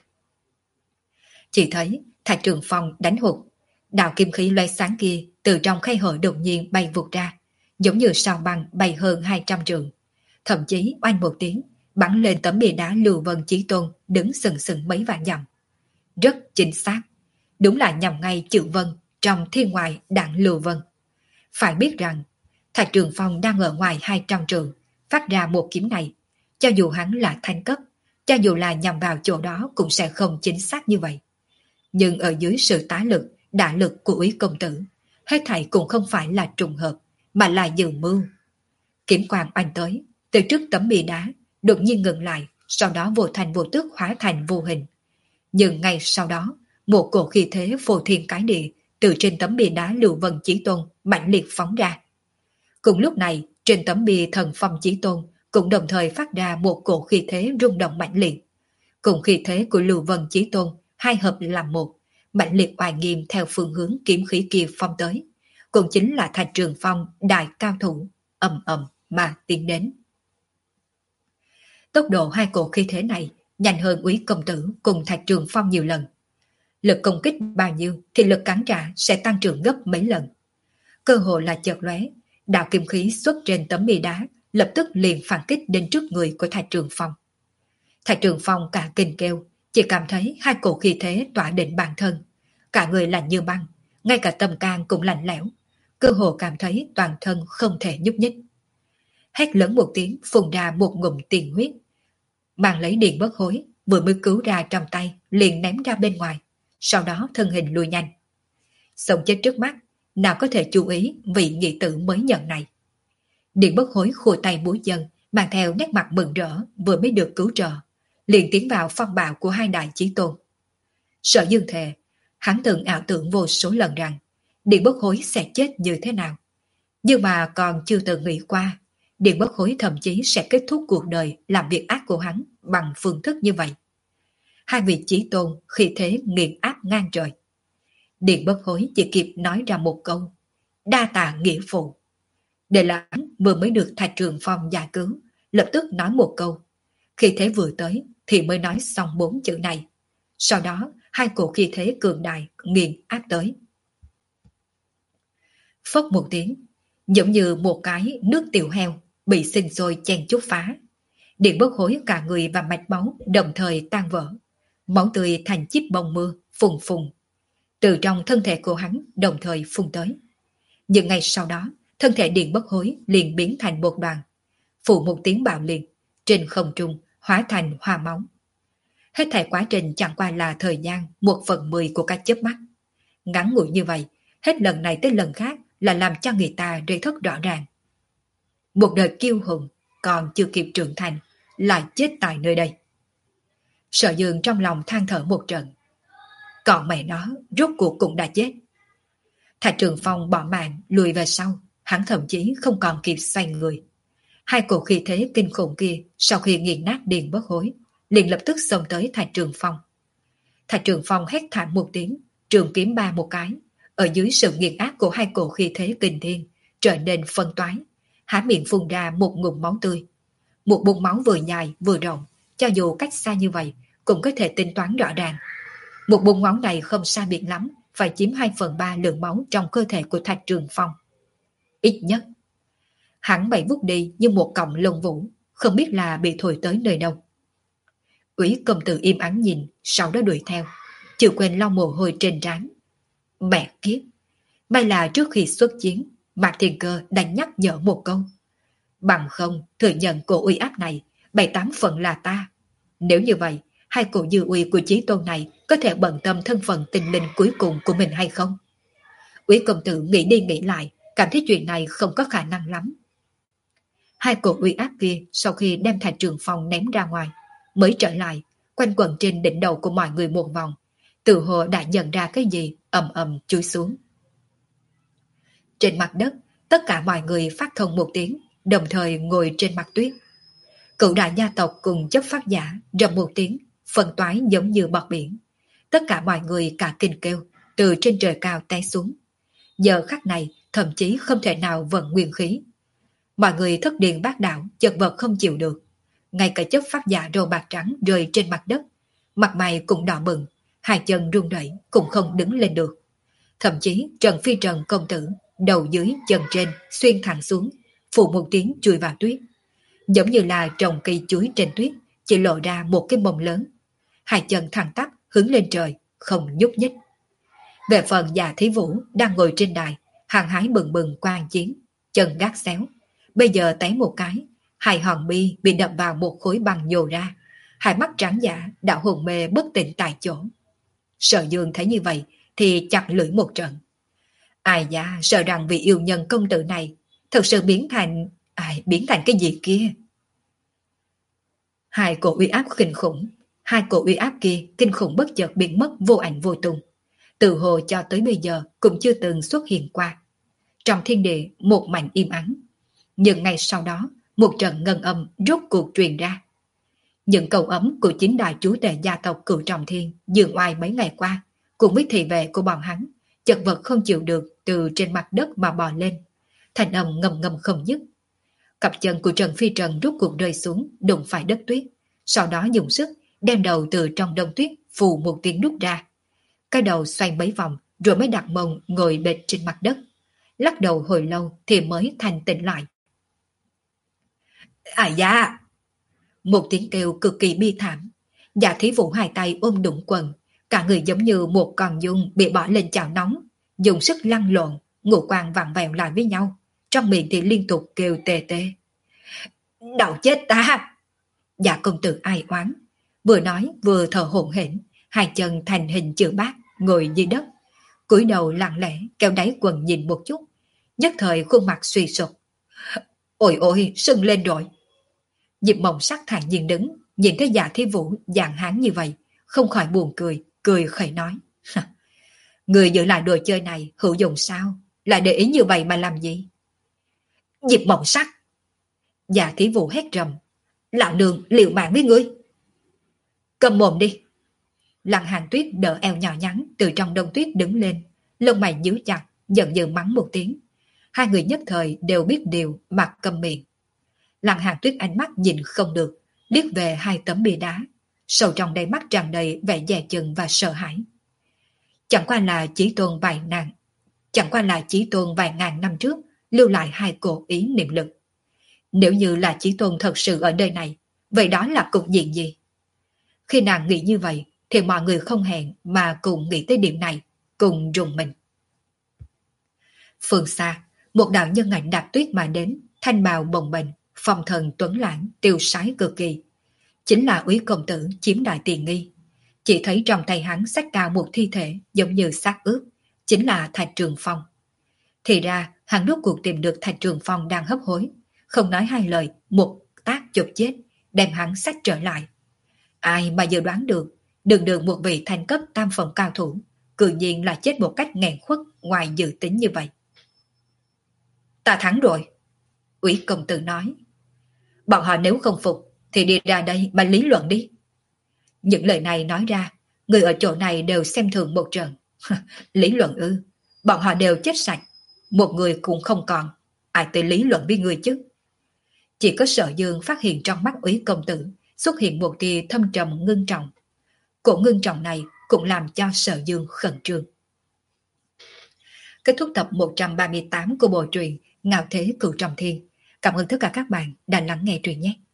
Chỉ thấy Thạch Trường Phong đánh hụt, đạo kim khí loay sáng kia từ trong khe hở đột nhiên bay vụt ra, giống như sao băng bay hơn hai trăm trượng. Thậm chí oanh một tiếng, bắn lên tấm bia đá Lưu Vân Chí Tôn đứng sừng sừng mấy vạn dặm. Rất chính xác, đúng là nhằm ngay chữ Vân trong thiên ngoại đạn Lưu Vân. Phải biết rằng, Thạch Trường Phong đang ở ngoài hai trăm trượng, phát ra một kiếm này. Cho dù hắn là thanh cấp, cho dù là nhằm vào chỗ đó cũng sẽ không chính xác như vậy. Nhưng ở dưới sự tá lực, đả lực của Úy công tử, hết thảy cũng không phải là trùng hợp, mà là dự mưu. Kiếm quang oanh tới, từ trước tấm bia đá, đột nhiên ngừng lại, sau đó vô thành vô tức hóa thành vô hình. Nhưng ngay sau đó, một cổ khí thế phô thiên cái địa từ trên tấm bia đá Lưu Vân Chí Tôn mạnh liệt phóng ra. Cùng lúc này, trên tấm bia Thần Phong Chí Tôn cũng đồng thời phát ra một cổ khí thế rung động mạnh liệt. Cùng khí thế của Lưu Vân Chí Tôn hai hợp làm một, mạnh liệt oai nghiêm theo phương hướng kiếm khí kia phong tới, cũng chính là Thạch Trường Phong đại cao thủ, ầm ầm mà tiến đến. Tốc độ hai cổ khí thế này nhanh hơn Úy công tử cùng Thạch Trường Phong nhiều lần. Lực công kích bao nhiêu thì lực cản trả sẽ tăng trưởng gấp mấy lần. Cơ hội là chợt lóe, đạo kim khí xuất trên tấm bia đá lập tức liền phản kích đến trước người của Thạch Trường Phong. Thạch Trường Phong cả kinh kêu, chỉ cảm thấy hai cổ khí thế tỏa định bản thân, cả người lạnh như băng, ngay cả tâm can cũng lạnh lẽo, cơ hồ cảm thấy toàn thân không thể nhúc nhích. Hét lớn một tiếng, phun ra một ngụm tiền huyết, mang lấy Điền Bất Hối vừa mới cứu ra trong tay liền ném ra bên ngoài, sau đó thân hình lùi nhanh. Sống chết trước mắt, nào có thể chú ý vị nghị tử mới nhận này. Điền Bất Hối khua tay búi dân, mang theo nét mặt mừng rỡ vừa mới được cứu trợ, liền tiến vào phong bạo của hai đại chí tôn. Sở Dương thề, hắn từng ảo tưởng vô số lần rằng Điền Bất Hối sẽ chết như thế nào, nhưng mà còn chưa từng nghĩ qua Điền Bất Hối thậm chí sẽ kết thúc cuộc đời làm việc ác của hắn bằng phương thức như vậy. Hai vị chí tôn khi thế nghiền áp ngang trời. Điền Bất Hối chỉ kịp nói ra một câu: đa tạ nghĩa phụ. Để là hắn vừa mới được Thạch Trường Phong giải cứu, lập tức nói một câu. Khi thế vừa tới thì mới nói xong bốn chữ này. Sau đó hai cổ khí thế cường đại nghiền áp tới. Phốc một tiếng, giống như một cái nước tiểu heo bị sinh sôi chen chúc phá. Điền Bất Hối cả người và mạch máu đồng thời tan vỡ, máu tươi thành chiếc bông mưa phùng phùng từ trong thân thể của hắn đồng thời phun tới. Nhưng ngay sau đó, thân thể Điền Bất Hối liền biến thành một đoàn, phụ một tiếng bạo liệt, trên không trung hóa thành hoa máu. Hết thảy quá trình chẳng qua là thời gian một phần mười của cái chớp mắt. Ngắn ngủi như vậy, hết lần này tới lần khác là làm cho người ta rơi thất rõ ràng. Một đời kiêu hùng còn chưa kịp trưởng thành, lại chết tại nơi đây. Sở Dương trong lòng than thở một trận. Còn mẹ nó, rốt cuộc cũng đã chết. Thạch Trường Phong bỏ mạng lùi về sau, hắn thậm chí không còn kịp xoay người. Hai cổ khí thế kinh khủng kia sau khi nghiền nát Điền Bất Hối, liền lập tức xông tới Thạch Trường Phong. Thạch Trường Phong hét thảm một tiếng, trường kiếm ba một cái, ở dưới sự nghiền áp của hai cổ khí thế kinh thiên, trở nên phân toái. há miệng phun ra một ngụm máu tươi. Một bụng máu vừa dài vừa rộng, cho dù cách xa như vậy cũng có thể tính toán rõ ràng. Một bụng máu này không sai biệt lắm, phải chiếm hai phần ba lượng máu trong cơ thể của Thạch Trường Phong. Ít nhất, hắn bay vút đi như một cọng lông vũ, không biết là bị thổi tới nơi đâu. Úy công tử im ắng nhìn, sau đó đuổi theo, chưa quên lau mồ hôi trên trán. Mẹ kiếp, may là trước khi xuất chiến, Mạc Thiên Cơ đã nhắc nhở một câu. Bằng không, thừa nhận cổ uy áp này, bảy tám phần là ta. Nếu như vậy, hai cổ dư uy của chí tôn này có thể bận tâm thân phận tình linh cuối cùng của mình hay không? Úy công tử nghĩ đi nghĩ lại, cảm thấy chuyện này không có khả năng lắm. Hai cổ uy áp kia sau khi đem Thạch Trường Phong ném ra ngoài, mới trở lại, quanh quẩn trên đỉnh đầu của mọi người một vòng. Tự hồ đã nhận ra cái gì, ầm ầm chui xuống. Trên mặt đất, tất cả mọi người phát thông một tiếng, đồng thời ngồi trên mặt tuyết. Cựu đại gia tộc cùng chấp pháp giả rầm một tiếng, phân toái giống như bọt biển. Tất cả mọi người cả kinh kêu, từ trên trời cao té xuống. Giờ khắc này, thậm chí không thể nào vận nguyên khí. Mọi người thất điên bát đảo, chật vật không chịu được. Ngay cả chấp pháp giả râu bạc trắng rơi trên mặt đất, mặt mày cũng đỏ bừng, hai chân run rẩy cũng không đứng lên được. Thậm chí Trần Phi Trần công tử, đầu dưới chân trên xuyên thẳng xuống, phụ một tiếng chui vào tuyết. Giống như là trồng cây chuối trên tuyết, chỉ lộ ra một cái mông lớn. Hai chân thẳng tắp hướng lên trời, không nhúc nhích. Về phần Dạ Thí Vũ đang ngồi trên đài, hăng hái bừng bừng quan chiến, chân gác xéo. Bây giờ té một cái, hai hòn bi bị đập vào một khối băng nhô ra, hai mắt trắng giả đã hồn mê bất tỉnh tại chỗ. Sở Dương thấy như vậy thì chặt lưỡi một trận. Ai da, sợ rằng vị yêu nhân công tử này thật sự biến thành... ai biến thành cái gì kia? Hai cổ uy áp kinh khủng, hai cổ uy áp kia kinh khủng bất chợt biến mất vô ảnh vô tung. Từ hồ cho tới bây giờ cũng chưa từng xuất hiện qua. Trong thiên địa một mảnh im ắng. Nhưng ngay sau đó, một trận ngân âm rốt cuộc truyền ra. Những câu ấm của chính đại chúa tể gia tộc Cửu Trọng Thiên dường oai mấy ngày qua, cùng với thị vệ của bọn hắn, chật vật không chịu được từ trên mặt đất mà bò lên. Thành âm ngầm ngầm không dứt. Cặp chân của Trần Phi Trần rốt cuộc rơi xuống, đụng phải đất tuyết. Sau đó dùng sức, đem đầu từ trong đông tuyết, phù một tiếng rút ra. Cái đầu xoay mấy vòng, rồi mới đặt mông ngồi bệt trên mặt đất. Lắc đầu hồi lâu thì mới thành tỉnh lại. À da! Một tiếng kêu cực kỳ bi thảm. Dạ Thí Vũ hai tay ôm đụng quần, cả người giống như một con dung bị bỏ lên chảo nóng, dùng sức lăn lộn, ngũ quan vặn vẹo lại với nhau, trong miệng thì liên tục kêu tê tê. Đau chết ta! Dạ công tử ai oán, vừa nói vừa thở hổn hển, hai chân thành hình chữ bát ngồi dưới đất, cúi đầu lặng lẽ kéo đáy quần nhìn một chút, nhất thời khuôn mặt suy sụp. Ôi ôi, sưng lên rồi! Diệp Mộng Sắc thản nhiên đứng, nhìn thấy Dạ Thí Vũ dạng hán như vậy, không khỏi buồn cười, cười khẩy nói. Người giữ lại đồ chơi này hữu dụng sao? Lại để ý như vậy mà làm gì? Diệp Mộng Sắc! Dạ Thí Vũ hét rầm. Lão nương liều mạng với ngươi! Cầm mồm đi! Lăng Hàn Tuyết đỡ eo nhỏ nhắn từ trong đông tuyết đứng lên, lông mày nhíu chặt, giận dữ mắng một tiếng. Hai người nhất thời đều biết điều, mặt câm miệng. Lăng Hàn Tuyết ánh mắt nhìn không được, liếc về hai tấm bia đá, sâu trong đáy mắt tràn đầy vẻ dè chừng và sợ hãi. Chẳng qua là Chí Tôn vài ngàn, chẳng qua là Chí Tôn vài ngàn năm trước lưu lại hai cổ ý niệm lực. Nếu như là Chí Tôn thật sự ở nơi này, vậy đó là cục diện gì? Khi nàng nghĩ như vậy, thì mọi người không hẹn mà cùng nghĩ tới điểm này, cùng rùng mình. Phương xa, một đạo nhân ảnh đạp tuyết mà đến, thanh bào bồng bềnh, phong thần tuấn lãng, tiêu sái cực kỳ. Chính là Úy công tử chiếm đại tiền nghi. Chỉ thấy trong tay hắn xách cao một thi thể giống như xác ướp, chính là Thạch Trường Phong. Thì ra, hắn rốt cuộc tìm được Thạch Trường Phong đang hấp hối, không nói hai lời, một tác chụp chết, đem hắn xách trở lại. Ai mà dự đoán được, đường đường một vị thành cấp tam phẩm cao thủ, cự nhiên là chết một cách nghẹn khuất ngoài dự tính như vậy. Ta thắng rồi, Úy công tử nói. Bọn họ nếu không phục, thì đi ra đây mà lý luận đi. Những lời này nói ra, người ở chỗ này đều xem thường một trận. Lý luận ư, bọn họ đều chết sạch, một người cũng không còn. ai tới lý luận với người chứ? Chỉ có Sở Dương phát hiện trong mắt Úy công tử xuất hiện một tia thâm trầm ngưng trọng. Cổ ngưng trọng này cũng làm cho Sở Dương khẩn trương. Kết thúc tập một trăm ba mươi tám của bộ truyện Ngạo Thế Cửu Trọng Thiên. Cảm ơn tất cả các bạn đã lắng nghe truyện nhé.